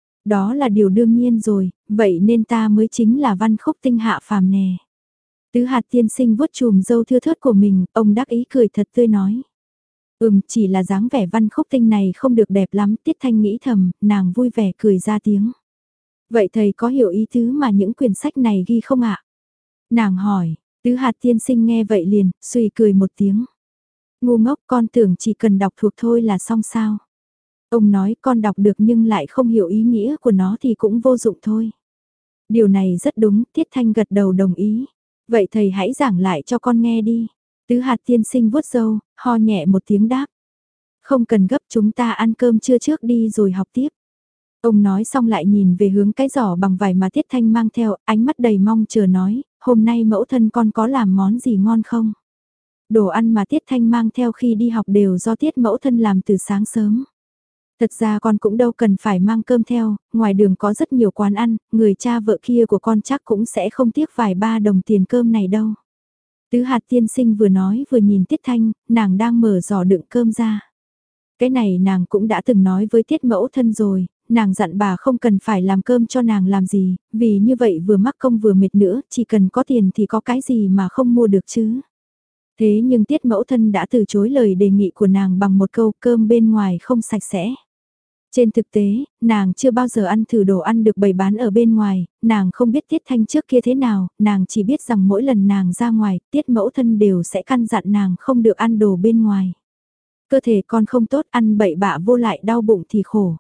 Đó là điều đương nhiên rồi, vậy nên ta mới chính là văn khúc tinh hạ phàm nè. Tứ Hạt Tiên Sinh vuốt chùm râu thưa thớt của mình, ông đắc ý cười thật tươi nói. Ừm, chỉ là dáng vẻ văn khúc tinh này không được đẹp lắm, Tiết Thanh nghĩ thầm, nàng vui vẻ cười ra tiếng. Vậy thầy có hiểu ý tứ mà những quyển sách này ghi không ạ? Nàng hỏi, Tứ Hạt Tiên Sinh nghe vậy liền, suy cười một tiếng. Ngu ngốc, con tưởng chỉ cần đọc thuộc thôi là xong sao? Ông nói con đọc được nhưng lại không hiểu ý nghĩa của nó thì cũng vô dụng thôi. Điều này rất đúng, Tiết Thanh gật đầu đồng ý. Vậy thầy hãy giảng lại cho con nghe đi. Tứ Hạt Tiên Sinh vuốt râu, ho nhẹ một tiếng đáp. Không cần gấp, chúng ta ăn cơm trưa trước đi rồi học tiếp. Ông nói xong lại nhìn về hướng cái giỏ bằng vải mà Tiết Thanh mang theo, ánh mắt đầy mong chờ nói, hôm nay mẫu thân con có làm món gì ngon không? Đồ ăn mà Tiết Thanh mang theo khi đi học đều do Tiết mẫu thân làm từ sáng sớm. Thật ra con cũng đâu cần phải mang cơm theo, ngoài đường có rất nhiều quán ăn, người cha vợ kia của con chắc cũng sẽ không tiếc vài ba đồng tiền cơm này đâu. Tứ Hạt Tiên Sinh vừa nói vừa nhìn Tiết Thanh, nàng đang mở giỏ đựng cơm ra. Cái này nàng cũng đã từng nói với Tiết mẫu thân rồi, nàng dặn bà không cần phải làm cơm cho nàng làm gì, vì như vậy vừa mắc công vừa mệt nữa, chỉ cần có tiền thì có cái gì mà không mua được chứ. Thế nhưng Tiết mẫu thân đã từ chối lời đề nghị của nàng bằng một câu cơm bên ngoài không sạch sẽ. Trên thực tế, nàng chưa bao giờ ăn thử đồ ăn được bày bán ở bên ngoài, nàng không biết Tiết Thanh trước kia thế nào, nàng chỉ biết rằng mỗi lần nàng ra ngoài, Tiết mẫu thân đều sẽ căn dặn nàng không được ăn đồ bên ngoài. Cơ thể con không tốt, ăn bậy bạ vô lại đau bụng thì khổ.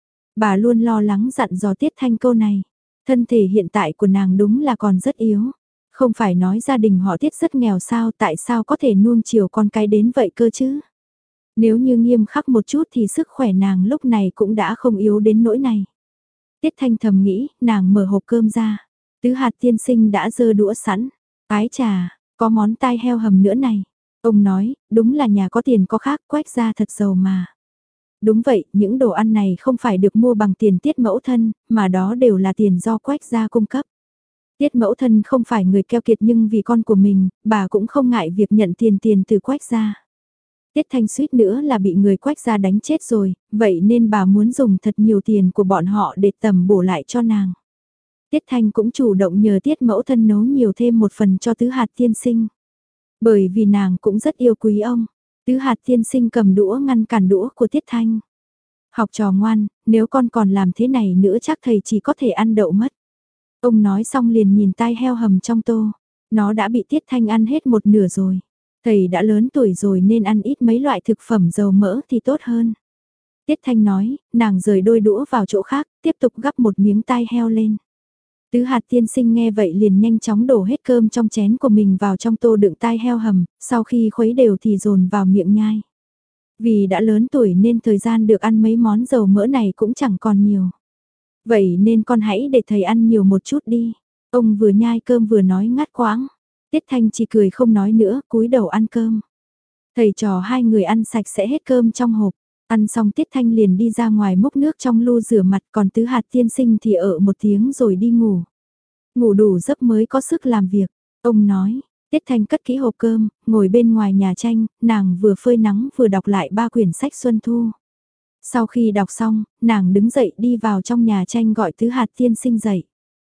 Bà luôn lo lắng dặn dò Tiết Thanh câu này. Thân thể hiện tại của nàng đúng là còn rất yếu. Không phải nói gia đình họ Tiết rất nghèo sao, tại sao có thể nuông chiều con cái đến vậy cơ chứ? Nếu như nghiêm khắc một chút thì sức khỏe nàng lúc này cũng đã không yếu đến nỗi này. Tiết Thanh thầm nghĩ, nàng mở hộp cơm ra. Tứ Hạt Tiên Sinh đã dơ đũa sẵn. Ái trà, có món tai heo hầm nữa này. Ông nói, đúng là nhà có tiền có khác, Quách gia thật giàu mà. Đúng vậy, những đồ ăn này không phải được mua bằng tiền Tiết mẫu thân, mà đó đều là tiền do Quách gia cung cấp. Tiết mẫu thân không phải người keo kiệt nhưng vì con của mình, bà cũng không ngại việc nhận tiền tiền từ Quách gia. Tiết Thanh suýt nữa là bị người Quách gia đánh chết rồi, vậy nên bà muốn dùng thật nhiều tiền của bọn họ để tầm bổ lại cho nàng. Tiết Thanh cũng chủ động nhờ Tiết mẫu thân nấu nhiều thêm một phần cho Tứ Hạt Tiên Sinh. Bởi vì nàng cũng rất yêu quý ông. Tứ Hạt Tiên Sinh cầm đũa ngăn cản đũa của Tiết Thanh. Học trò ngoan, nếu con còn làm thế này nữa chắc thầy chỉ có thể ăn đậu mất. Ông nói xong liền nhìn tai heo hầm trong tô. Nó đã bị Tiết Thanh ăn hết một nửa rồi. Thầy đã lớn tuổi rồi nên ăn ít mấy loại thực phẩm dầu mỡ thì tốt hơn. Tiết Thanh nói, nàng rời đôi đũa vào chỗ khác, tiếp tục gắp một miếng tai heo lên. Tứ Hạt Tiên Sinh nghe vậy liền nhanh chóng đổ hết cơm trong chén của mình vào trong tô đựng tai heo hầm, sau khi khuấy đều thì dồn vào miệng nhai. Vì đã lớn tuổi nên thời gian được ăn mấy món dầu mỡ này cũng chẳng còn nhiều. Vậy nên con hãy để thầy ăn nhiều một chút đi. Ông vừa nhai cơm vừa nói ngắt quãng. Tiết Thanh chỉ cười không nói nữa, cúi đầu ăn cơm. Thầy trò hai người ăn sạch sẽ hết cơm trong hộp. Ăn xong Tiết Thanh liền đi ra ngoài múc nước trong lu rửa mặt, còn Tứ Hạt Tiên Sinh thì ở một tiếng rồi đi ngủ. Ngủ đủ giấc mới có sức làm việc. Ông nói, Tiết Thanh cất kỹ hộp cơm, ngồi bên ngoài nhà tranh, nàng vừa phơi nắng vừa đọc lại ba quyển sách Xuân Thu. Sau khi đọc xong, nàng đứng dậy đi vào trong nhà tranh gọi Tứ Hạt Tiên Sinh dậy.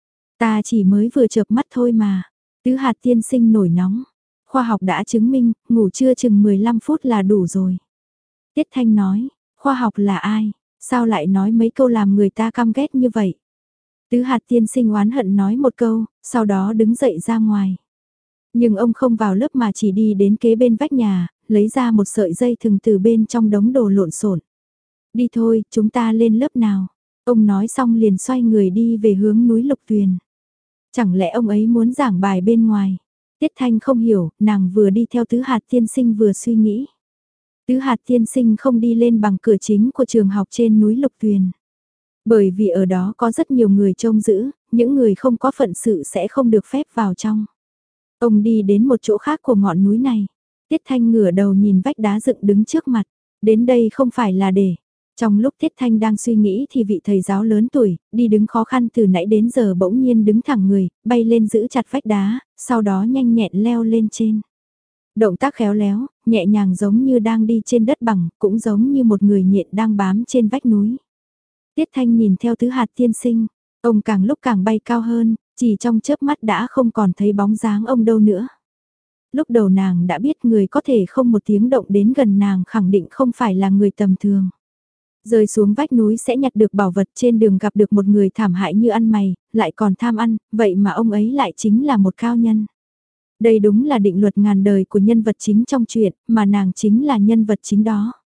Ta chỉ mới vừa chợp mắt thôi mà. Tứ Hạt Tiên Sinh nổi nóng. Khoa học đã chứng minh, ngủ trưa chừng mười lăm phút là đủ rồi. Tiết Thanh nói, khoa học là ai? Sao lại nói mấy câu làm người ta căm ghét như vậy? Tứ hạt tiên sinh oán hận nói một câu, sau đó đứng dậy ra ngoài. Nhưng ông không vào lớp mà chỉ đi đến kế bên vách nhà, lấy ra một sợi dây thừng từ bên trong đống đồ lộn xộn. Đi thôi, chúng ta lên lớp nào. Ông nói xong liền xoay người đi về hướng núi Lục Tuyền. Chẳng lẽ ông ấy muốn giảng bài bên ngoài? Tiết Thanh không hiểu, nàng vừa đi theo tứ hạt tiên sinh vừa suy nghĩ. Tứ hạt tiên sinh không đi lên bằng cửa chính của trường học trên núi Lục Tuyền. Bởi vì ở đó có rất nhiều người trông giữ, những người không có phận sự sẽ không được phép vào trong. Ông đi đến một chỗ khác của ngọn núi này. Tiết Thanh ngửa đầu nhìn vách đá dựng đứng trước mặt. Đến đây không phải là để. Trong lúc Tiết Thanh đang suy nghĩ thì vị thầy giáo lớn tuổi, đi đứng khó khăn từ nãy đến giờ bỗng nhiên đứng thẳng người, bay lên giữ chặt vách đá, sau đó nhanh nhẹn leo lên trên. Động tác khéo léo, nhẹ nhàng giống như đang đi trên đất bằng, cũng giống như một người nhện đang bám trên vách núi. Tiết Thanh nhìn theo tứ hạt tiên sinh, ông càng lúc càng bay cao hơn, chỉ trong chớp mắt đã không còn thấy bóng dáng ông đâu nữa. Lúc đầu nàng đã biết người có thể không một tiếng động đến gần nàng khẳng định không phải là người tầm thường. Rơi xuống vách núi sẽ nhặt được bảo vật, trên đường gặp được một người thảm hại như ăn mày, lại còn tham ăn, vậy mà ông ấy lại chính là một cao nhân. Đây đúng là định luật ngàn đời của nhân vật chính trong truyện, mà nàng chính là nhân vật chính đó.